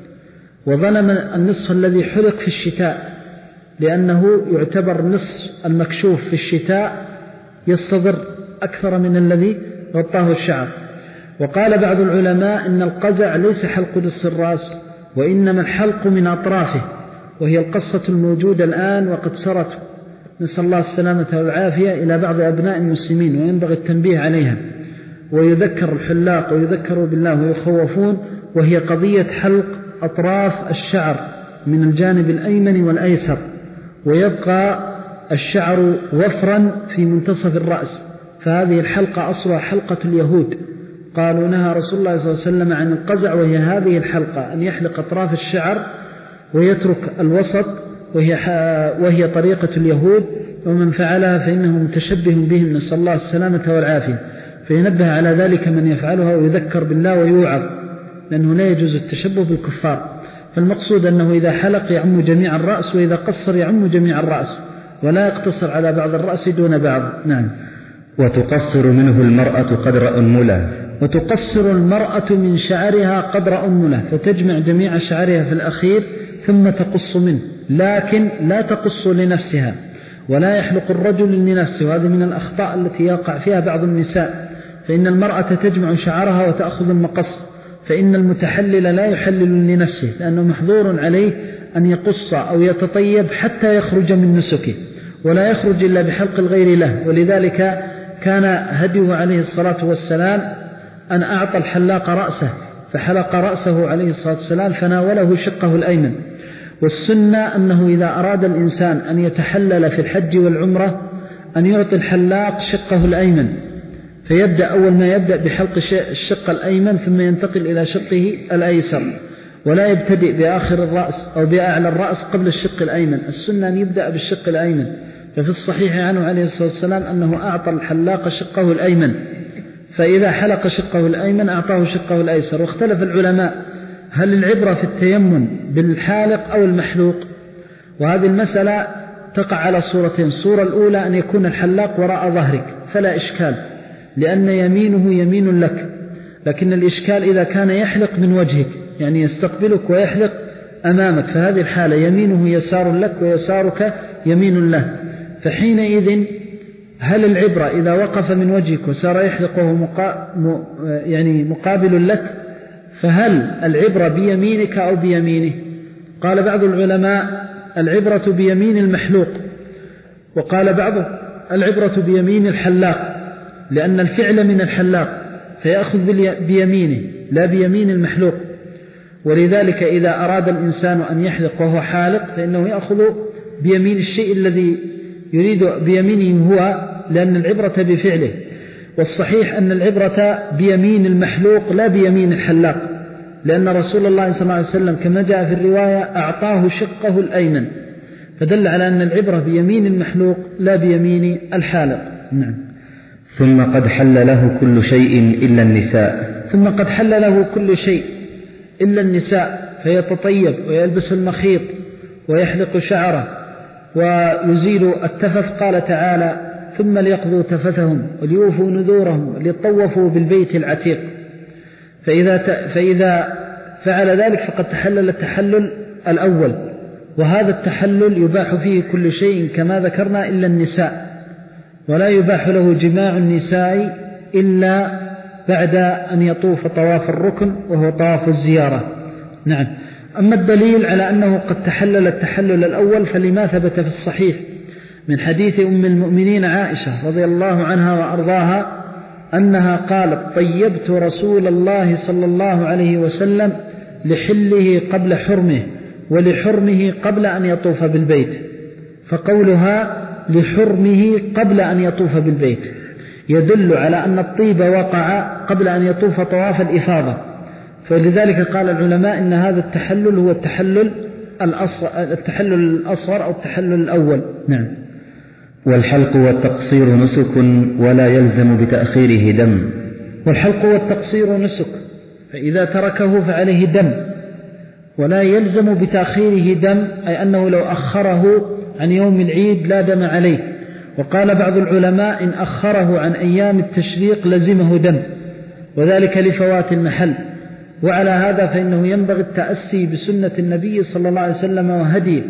وظلم النصف الذي حلق في الشتاء، لأنه يعتبر نصف المكشوف في الشتاء يستضر أكثر من الذي غطاه الشعر. وقال بعض العلماء إن القزع ليس حلق نصف الرأس، وإنما الحلق من أطرافه، وهي القصة الموجودة الآن وقد سرت، نسأل الله السلامة والعافية، إلى بعض أبناء المسلمين، وينبغي التنبيه عليها. ويذكر الحلاق ويذكروا بالله ويخوفون، وهي قضية حلق أطراف الشعر من الجانب الأيمن والأيسر، ويبقى الشعر وفرا في منتصف الرأس. فهذه الحلقة أصلها حلقة اليهود. قالوا: نهى رسول الله صلى الله عليه وسلم عن القزع، وهي هذه الحلقة، أن يحلق أطراف الشعر ويترك الوسط وهي, وهي طريقة اليهود، ومن فعلها فإنه متشبه بهم، نسأل الله السلامة والعافية. فينبه على ذلك من يفعلها ويذكر بالله ويوعظ، لأنه لا يجوز التشبه بالكفار. فالمقصود أنه إذا حلق يعم جميع الرأس، وإذا قصر يعم جميع الرأس، ولا يقتصر على بعض الرأس دون بعض. نعم. وتقصر منه المرأة قدر أنملة. وتقصر المرأة من شعرها قدر أنملة، فتجمع جميع شعرها في الأخير ثم تقص منه، لكن لا تقص لنفسها، ولا يحلق الرجل لنفسه. وهذه من الأخطاء التي يقع فيها بعض النساء، فإن المرأة تجمع شعرها وتأخذ المقص، فإن المتحلل لا يحلل لنفسه، لأنه محظور عليه أن يقص أو يتطيب حتى يخرج من نسكه، ولا يخرج إلا بحلق الغير له. ولذلك كان هديه عليه الصلاة والسلام أن أعطى الحلاق رأسه، فحلق رأسه عليه الصلاة والسلام فناوله شقه الأيمن. والسنة أنه إذا أراد الإنسان أن يتحلل في الحج والعمرة أن يعطي الحلاق شقه الأيمن، فيبدأ أول ما يبدأ بحلق الشق الأيمن ثم ينتقل إلى شقه الأيسر، ولا يبتدئ بآخر الرأس أو بأعلى الرأس قبل الشق الأيمن. السنة أن يبدأ بالشق الأيمن. ففي الصحيح عنه عليه الصلاة والسلام أنه أعطى الحلاق شقه الأيمن، فإذا حلق شقه الأيمن أعطاه شقه الأيسر. واختلف العلماء هل العبرة في التيمم بالحالق أو المحلوق، وهذه المسألة تقع على صورتين. الصورة الأولى أن يكون الحلاق وراء ظهرك فلا إشكال، لأن يمينه يمين لك، لكن الإشكال إذا كان يحلق من وجهك، يعني يستقبلك ويحلق أمامك، فهذه الحالة يمينه يسار لك ويسارك يمين له. فحينئذ هل العبرة إذا وقف من وجهك وسار يحلق وهو مقا... م... يعني مقابل لك، فهل العبرة بيمينك أو بيمينه؟ قال بعض العلماء العبرة بيمين المحلوق، وقال بعض العبرة بيمين الحلاق، لأن الفعل من الحلاق فيأخذ بيمينه لا بيمين المحلوق. ولذلك إذا أراد الإنسان أن يحلق وهو حالق فإنه يأخذ بيمين الشيء الذي يريد بيمينه هو، لأن العبرة بفعله. والصحيح أن العبرة بيمين المحلوق لا بيمين الحلاق، لأن رسول الله صلى الله عليه وسلم كما جاء في الرواية أعطاه شقه الأيمن، فدل على أن العبرة بيمين المحلوق لا بيمين الحالق. نعم. ثم قد حل له كل شيء إلا النساء. ثم قد حل له كل شيء إلا النساء، فيتطيب ويلبس المخيط ويحلق شعره ويزيل التفف. قال تعالى: ثم ليقضوا تفثهم وليوفوا نذورهم وليطوفوا بالبيت العتيق. فإذا, فإذا فعل ذلك فقد تحلل التحلل الأول، وهذا التحلل يباح فيه كل شيء كما ذكرنا إلا النساء، ولا يباح له جماع النساء إلا بعد أن يطوف طواف الركن وهو طواف الزيارة. نعم. أما الدليل على أنه قد تحلل التحلل الأول فلما ثبت في الصحيح من حديث أم المؤمنين عائشة رضي الله عنها وأرضاها أنها قالت: طيبت رسول الله صلى الله عليه وسلم لحله قبل حرمه ولحرمه قبل أن يطوف بالبيت. فقولها لحرمه قبل أن يطوف بالبيت يدل على أن الطيب وقع قبل أن يطوف طواف الإفاضة. فلذلك قال العلماء إن هذا التحلل هو التحلل الأصغر, التحلل الأصغر أو التحلل الأول. نعم. والحلق والتقصير نسك ولا يلزم بتأخيره دم. والحلق والتقصير نسك، فإذا تركه فعليه دم، ولا يلزم بتأخيره دم، أي أنه لو أخره عن يوم العيد لا دم عليه. وقال بعض العلماء إن أخره عن أيام التشريق لزمه دم، وذلك لفوات المحل. وعلى هذا فإنه ينبغي التأسي بسنة النبي صلى الله عليه وسلم وهديه.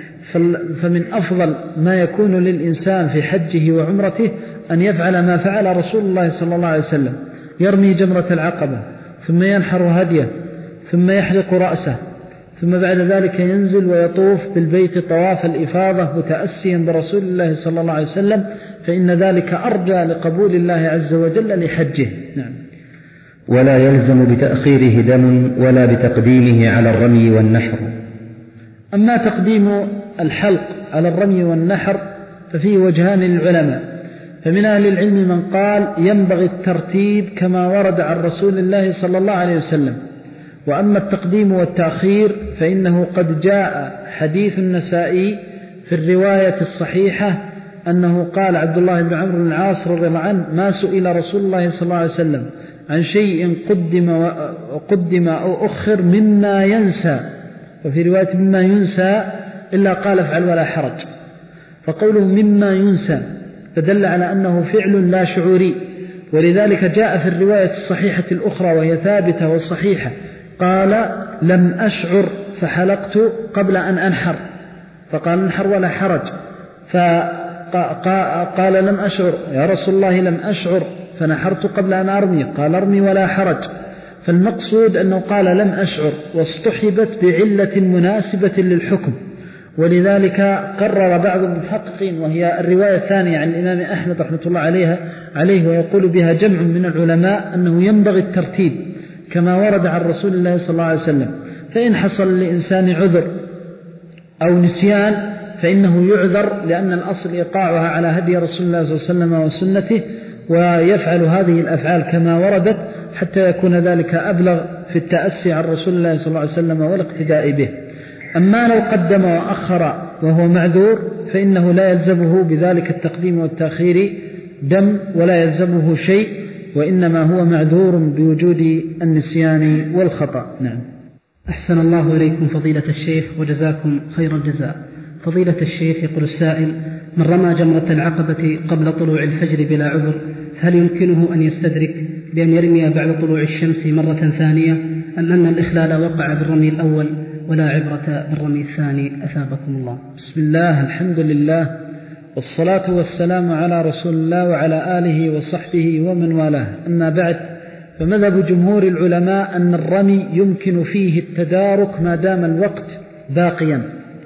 فمن أفضل ما يكون للإنسان في حجه وعمرته أن يفعل ما فعل رسول الله صلى الله عليه وسلم: يرمي جمرة العقبة، ثم ينحر هديه، ثم يحلق رأسه، ثم بعد ذلك ينزل ويطوف بالبيت طواف الإفاضة متأسيا برسول الله صلى الله عليه وسلم، فإن ذلك أرجى لقبول الله عز وجل لحجه. نعم. ولا يلزم بتأخيره دم ولا بتقديمه على الرمي والنحر. أما تقديم الحلق على الرمي والنحر ففيه وجهان للعلماء، فمن أهل العلم من قال ينبغي الترتيب كما ورد عن رسول الله صلى الله عليه وسلم، وأما التقديم والتأخير فإنه قد جاء حديث النسائي في الرواية الصحيحة أنه قال عبد الله بن عمرو بن العاص رضي الله عنه: ما سئل رسول الله صلى الله عليه وسلم عن شيء قدم وقدم أو أخر مما ينسى، وفي رواية مما ينسى، إلا قال افعل ولا حرج. فقوله مما ينسى فدل على أنه فعل لا شعوري، ولذلك جاء في الرواية الصحيحة الأخرى وهي ثابتة والصحيحة قال: لم أشعر فحلقت قبل أن أنحر، فقال انحر ولا حرج. فقال لم أشعر يا رسول الله لم أشعر فنحرت قبل أن أرمي، قال ارمي ولا حرج. فالمقصود أنه قال لم أشعر واصطحبت بعلة مناسبة للحكم، ولذلك قرر بعض المحققين، وهي الرواية الثانية عن الإمام أحمد رحمة الله عليها عليه ويقول بها جمع من العلماء، أنه ينبغي الترتيب كما ورد عن رسول الله صلى الله عليه وسلم. فإن حصل لإنسان عذر أو نسيان فإنه يعذر، لأن الأصل إيقاعها على هدي رسول الله صلى الله عليه وسلم وسنته، ويفعل هذه الأفعال كما وردت حتى يكون ذلك أبلغ في التأسي عن رسول الله صلى الله عليه وسلم والاقتداء به. أما لو قدم وأخر وهو معذور فإنه لا يلزمه بذلك التقديم والتأخير دم ولا يلزمه شيء، وإنما هو معذور بوجود النسيان والخطأ. نعم. أحسن الله إليكم فضيلة الشيخ وجزاكم خير الجزاء. فضيلة الشيخ، يقول السائل: من رمى جمرة العقبة قبل طلوع الفجر بلا عذر فهل يمكنه أن يستدرك بأن يرمي بعد طلوع الشمس مرة ثانية، أم أن الإخلال وقع بالرمي الأول ولا عبرة بالرمي الثاني؟ أثابكم الله. بسم الله، الحمد لله، والصلاة والسلام على رسول الله وعلى آله وصحبه ومن والاه. أما بعد، فمذهب جمهور العلماء أن الرمي يمكن فيه التدارك ما دام الوقت باقيا،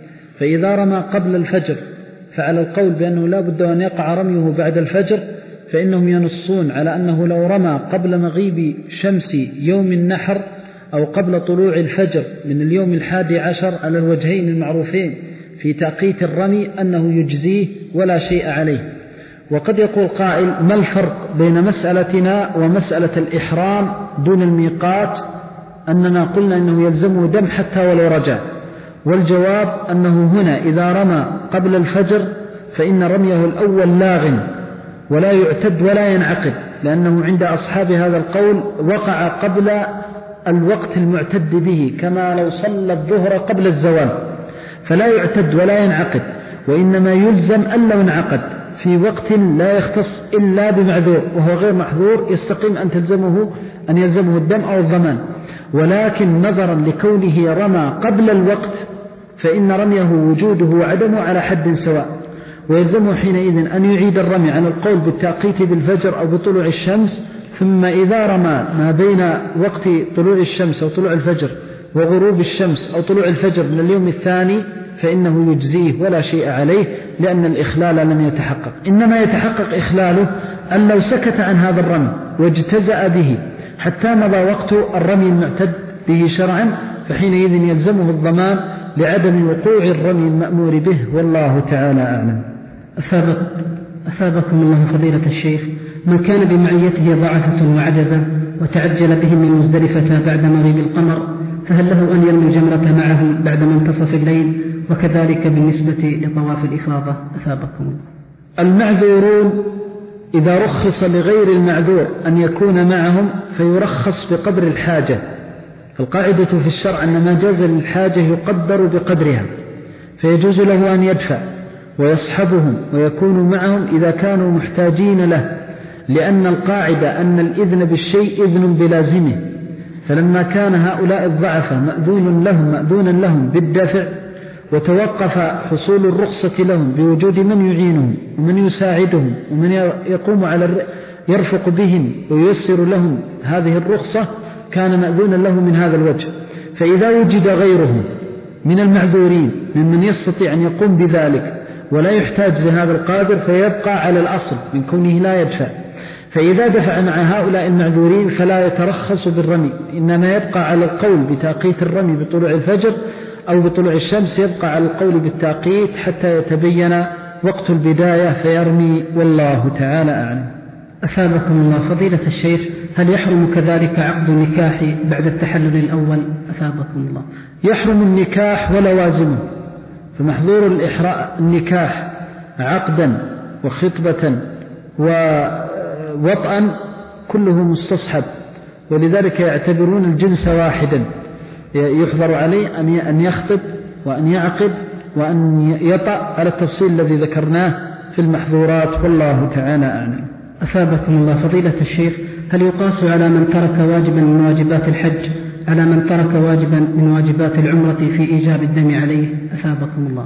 فإذا رمى قبل الفجر فعلى القول بأنه لا بد أن يقع رميه بعد الفجر، فإنهم ينصون على أنه لو رمى قبل مغيب شمس يوم النحر أو قبل طلوع الفجر من اليوم الحادي عشر على الوجهين المعروفين في تأقيت الرمي أنه يجزيه ولا شيء عليه. وقد يقول قائل: ما الفرق بين مسألتنا ومسألة الإحرام دون الميقات؟ أننا قلنا أنه يلزمه دم حتى ولو رجع. والجواب أنه هنا إذا رمى قبل الفجر فإن رميه الأول لاغ ولا يعتد ولا ينعقد، لأنه عند أصحاب هذا القول وقع قبل الوقت المعتد به، كما لو صلى الظهر قبل الزوال، فلا يعتد ولا ينعقد، وإنما يلزم أن لو انعقد في وقت لا يختص إلا بمعذور، وهو غير محذور يستقيم أن تلزمه أن يلزمه الدم أو الضمان. ولكن نظرا لكونه رمى قبل الوقت فإن رميه وجوده وعدمه على حد سواء، ويلزمه حينئذ أن يعيد الرمي عن القول بالتأقيت بالفجر أو بطلوع الشمس. ثم إذا رمى ما بين وقت طلوع الشمس أو طلوع الفجر وغروب الشمس أو طلوع الفجر من اليوم الثاني فإنه يجزيه ولا شيء عليه، لأن الإخلال لم يتحقق. إنما يتحقق إخلاله أن لو سكت عن هذا الرمي واجتزأ به حتى مضى وقت الرمي المعتد به شرعا، فحينئذ يلزمه الضمان لعدم وقوع الرمي المأمور به، والله تعالى أعلم. أثابك أثابكم الله فضيلة الشيخ. من كان بمعيته ضعفة وعجزة وتعجل بهم من مزدلفة بعد مغيب القمر فهل له أن يرمي الجمرة معهم بعد منتصف الليل؟ وكذلك بالنسبة لطواف الإفاضة. أثابكم الله. المعذورون إذا رخص لغير المعذور أن يكون معهم فيرخص بقدر الحاجة. القاعدة في الشرع أن ما جاز للحاجة يقدر بقدرها، فيجوز له أن يدفع ويصحبهم ويكون معهم إذا كانوا محتاجين له، لأن القاعدة أن الإذن بالشيء إذن بلازمه. فلما كان هؤلاء الضعفة مأذون لهم مأذونا لهم بالدفع، وتوقف حصول الرخصة لهم بوجود من يعينهم ومن يساعدهم ومن يقوم على يرفق بهم وييسر لهم هذه الرخصة، كان مأذونا له من هذا الوجه. فإذا وجد غيرهم من المعذورين ممن يستطيع أن يقوم بذلك ولا يحتاج لهذا القادر فيبقى على الأصل من كونه لا يدفع. فإذا دفع مع هؤلاء المعذورين فلا يترخص بالرمي، إنما يبقى على القول بتأقيت الرمي بطلوع الفجر أو بطلوع الشمس، يبقى على القول بالتأقيت حتى يتبين وقت البداية فيرمي، والله تعالى أعلم. أثابكم الله فضيلة الشيخ. هل يحرم كذلك عقد النكاح بعد التحلل الأول؟ أثابكم الله. يحرم النكاح ولوازمه، فمحظور النكاح عقدا وخطبة ووطئا كله مستصحب، ولذلك يعتبرون الجنس واحدا، يحظر عليه أن يخطب وأن يعقد وأن يطأ على التفصيل الذي ذكرناه في المحظورات، والله تعالى أعلم. أثابكم الله. فضيلة الشيخ، هل يقاس على من ترك واجبا من واجبات الحج على من ترك واجبا من واجبات العمرة في إيجاب الدم عليه؟ أثابكم الله.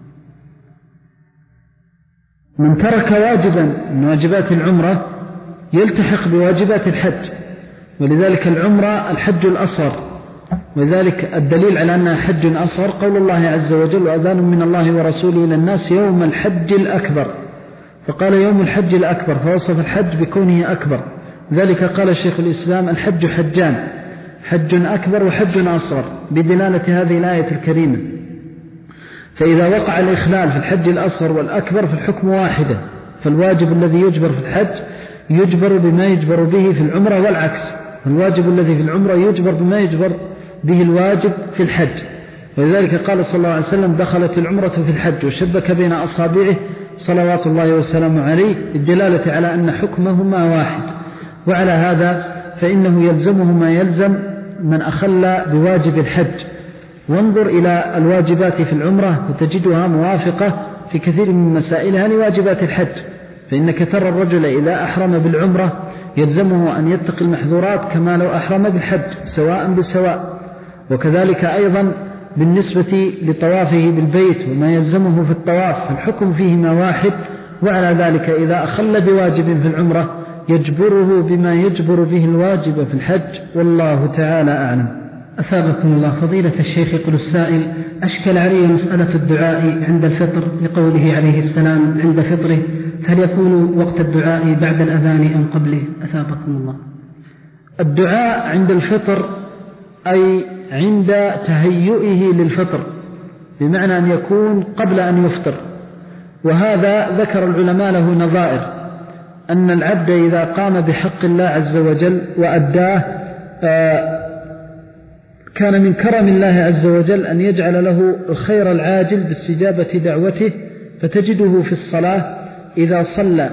من ترك واجبا من واجبات العمرة يلتحق بواجبات الحج، ولذلك العمرة الحج الأصغر، وذلك الدليل على أنها حج أصغر قول الله عز وجل: وأذان من الله ورسوله إلى الناس يوم الحج الأكبر، فقال يوم الحج الأكبر، فوصف الحج بكونه أكبر. ذلك قال شيخ الإسلام: الحج حجان، حج أكبر وحج أصغر، بدلالة هذه الآية الكريمة. فإذا وقع الإخلال في الحج الأصغر والأكبر فالحكم واحدة، فالواجب الذي يجبر في الحج يجبر بما يجبر به في العمرة، والعكس، الواجب الذي في العمرة يجبر بما يجبر به الواجب في الحج. ولذلك قال صلى الله عليه وسلم: دخلت العمرة في الحج، وشبك بين أصابعه صلوات الله وسلامه عليه، الدلالة على أن حكمهما واحد. وعلى هذا فإنه يلزمه ما يلزم من أخل بواجب الحج. وانظر إلى الواجبات في العمرة فتجدها موافقة في كثير من مسائلها لواجبات الحج، فإنك ترى الرجل إذا أحرم بالعمرة يلزمه أن يتقي المحظورات كما لو أحرم بالحج سواء بسواء. وكذلك أيضا بالنسبة لطوافه بالبيت وما يلزمه في الطواف، فالحكم فيهما واحد. وعلى ذلك إذا أخل بواجب في العمرة يجبره بما يجبر به الواجب في الحج، والله تعالى أعلم. أثابكم الله. فضيلة الشيخ، يقول السائل: أشكل علي مسألة الدعاء عند الفطر لقوله عليه السلام عند فطره، هل يكون وقت الدعاء بعد الأذان أم قبله؟ أثابكم الله. الدعاء عند الفطر أي عند تهيئه للفطر، بمعنى أن يكون قبل أن يفطر، وهذا ذكر العلماء له نظائر، أن العبد إذا قام بحق الله عز وجل وأداه كان من كرم الله عز وجل أن يجعل له الخير العاجل باستجابة دعوته، فتجده في الصلاة إذا صلى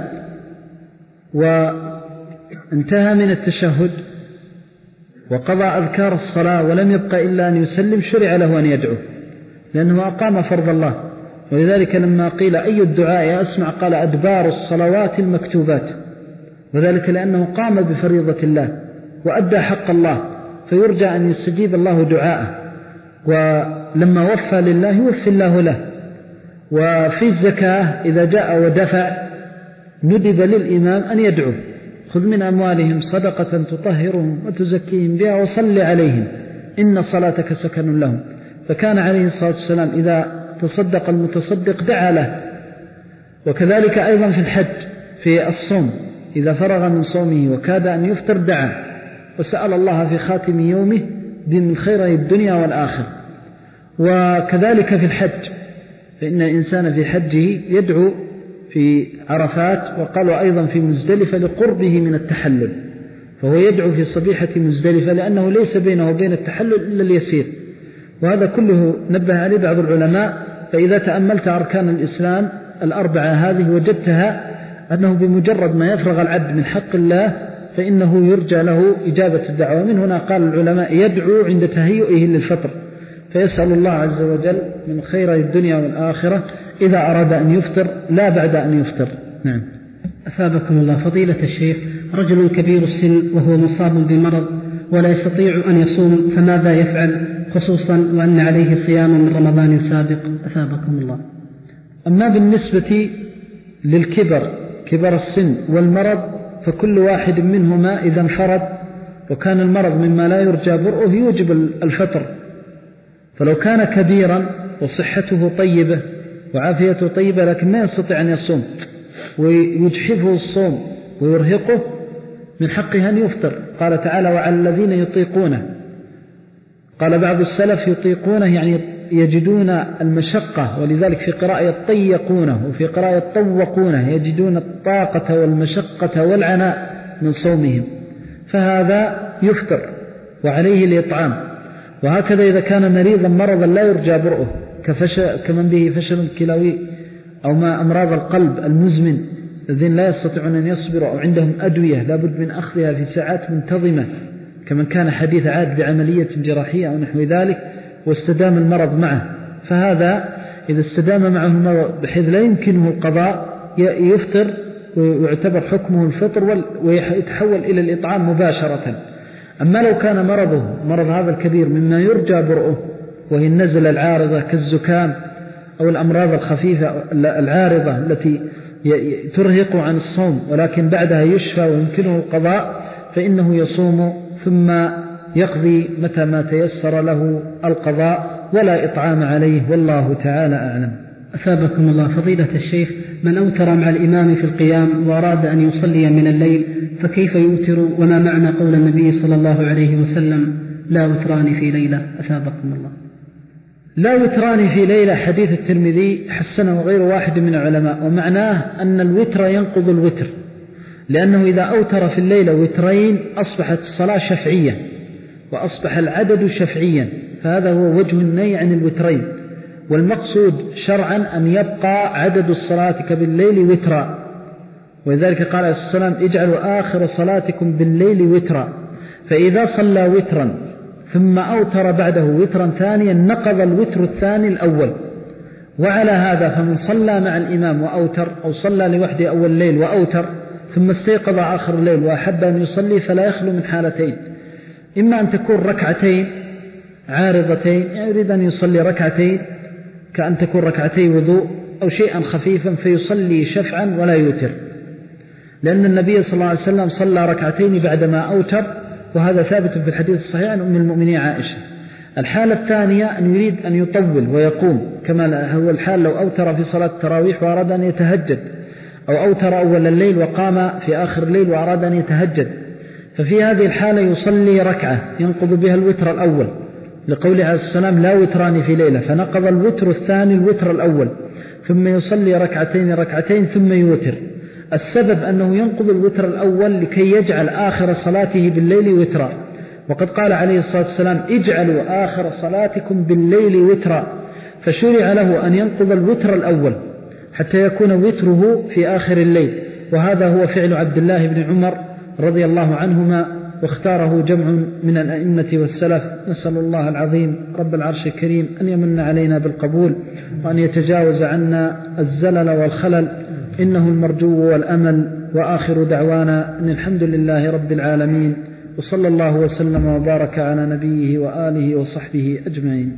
وانتهى من التشهد وقضى أذكار الصلاة ولم يبقى إلا أن يسلم شرع له أن يدعو، لأنه أقام فرض الله. ولذلك لما قيل أي الدعاء يا أسمع قال أدبار الصلوات المكتوبات، وذلك لأنه قام بفريضة الله وأدى حق الله، فيرجى أن يستجيب الله دعاءه. ولما وفى لله يوفي الله له. وفي الزكاة إذا جاء ودفع ندب للإمام أن يدعو: خذ من أموالهم صدقة تطهرهم وتزكيهم بها وصل عليهم إن صلاتك سكن لهم. فكان عليه الصلاة والسلام إذا تصدق المتصدق دعا له. وكذلك أيضا في الحج في الصوم إذا فرغ من صومه وكاد أن يفطر دعا وسأل الله في خاتم يومه من خير الدنيا والآخرة. وكذلك في الحج، فإن الإنسان في حجه يدعو في عرفات، وقالوا أيضا في مزدلفة لقربه من التحلل، فهو يدعو في صبيحة مزدلفة لأنه ليس بينه وبين التحلل إلا اليسير. وهذا كله نبه عليه بعض العلماء. فإذا تأملت أركان الإسلام الأربعة هذه وجدتها أنه بمجرد ما يفرغ العبد من حق الله فإنه يرجى له إجابة الدعوة. من هنا قال العلماء يدعو عند تهيئه للفطر، فيسأل الله عز وجل من خير الدنيا والآخرة إذا أراد أن يفطر لا بعد أن يفطر. نعم. أثابكم الله. فضيلة الشيخ، رجل كبير السن وهو مصاب بمرض ولا يستطيع أن يصوم، فماذا يفعل، خصوصا وأن عليه صيام من رمضان سابق؟ أثابكم الله. أما بالنسبة للكبر، كبر السن والمرض، فكل واحد منهما إذا انفرد وكان المرض مما لا يرجى برؤه يوجب الفطر. فلو كان كبيرا وصحته طيبة وعافيته طيبة لكن ما يستطيع أن يصوم ويجحفه الصوم ويرهقه، من حقه أن يفطر. قال تعالى: وعلى الذين يطيقونه. قال بعض السلف يطيقونه يعني يجدون المشقة، ولذلك في قراءة يطيقونه وفي قراءة يطوقونه، يجدون الطاقة والمشقة والعناء من صومهم. فهذا يفطر وعليه الإطعام. وهكذا إذا كان مريضا مرضا لا يرجى برؤه كمن به فشل كلوي أو ما أمراض القلب المزمن الذين لا يستطيعون أن يصبروا أو عندهم أدوية لابد من أخذها في ساعات منتظمة كمن كان حديث عهد بعملية جراحية أو نحو ذلك واستدام المرض معه، فهذا إذا استدام معه المرض بحيث لا يمكنه القضاء يفطر ويعتبر حكمه الفطر ويتحول إلى الإطعام مباشرة. أما لو كان مرضه مرض هذا الكبير مما يرجى برؤه وهي النزلة العارضة كالزكام أو الأمراض الخفيفة العارضة التي ترهق عن الصوم ولكن بعدها يشفى ويمكنه القضاء، فإنه يصوم ثم يقضي متى ما تيسر له القضاء ولا إطعام عليه، والله تعالى أعلم. أثابكم الله. فضيلة الشيخ، من أوتر مع الإمام في القيام وأراد أن يصلي من الليل فكيف يوتر، وما معنى قول النبي صلى الله عليه وسلم لا وتران في ليلة؟ أثابكم الله. لا وتران في ليلة حديث الترمذي حسنه غير واحد من العلماء، ومعناه أن الوتر ينقض الوتر، لأنه إذا أوتر في الليلة وترين أصبحت الصلاة شفعية وأصبح العدد شفعيا، فهذا هو وجه النهي عن الوترين. والمقصود شرعا أن يبقى عدد الصلاة بالليل وترا، ولذلك قال عليه الصلاة والسلام اجعلوا آخر صلاتكم بالليل وترا، فإذا صلى وترا ثم أوتر بعده وترا ثانيا نقض الوتر الثاني الأول. وعلى هذا فمن صلى مع الإمام وأوتر أو صلى لوحده أول الليل وأوتر ثم استيقظ آخر الليل وأحب أن يصلي فلا يخلو من حالتين: إما أن تكون ركعتين عارضتين، يعني يريد أن يصلي ركعتين كأن تكون ركعتي وضوء أو شيئا خفيفا فيصلي شفعا ولا يوتر، لأن النبي صلى الله عليه وسلم صلى ركعتين بعدما أوتر، وهذا ثابت في الحديث الصحيح عن أم المؤمنين عائشة. الحالة الثانية أن يريد أن يطول ويقوم، كما هو الحال لو أوتر في صلاة التراويح وأراد أن يتهجد، أو أوتر أول الليل وقام في آخر الليل وأراد أن يتهجد، ففي هذه الحالة يصلي ركعة ينقض بها الوتر الأول، لقوله عليه السلام لا وتران في ليلة، فنقض الوتر الثاني الوتر الأول، ثم يصلي ركعتين ركعتين ثم يوتر. السبب أنه ينقض الوتر الأول لكي يجعل آخر صلاته بالليل وترا، وقد قال عليه الصلاة والسلام اجعلوا آخر صلاتكم بالليل وترا، فشرع له أن ينقض الوتر الأول حتى يكون وتره في آخر الليل، وهذا هو فعل عبد الله بن عمر رضي الله عنهما، واختاره جمع من الأئمة والسلف. نسأل الله العظيم رب العرش الكريم أن يمن علينا بالقبول وأن يتجاوز عنا الزلل والخلل، إنه المرجو والأمل. وآخر دعوانا أن الحمد لله رب العالمين، وصلى الله وسلم وبارك على نبيه وآله وصحبه أجمعين.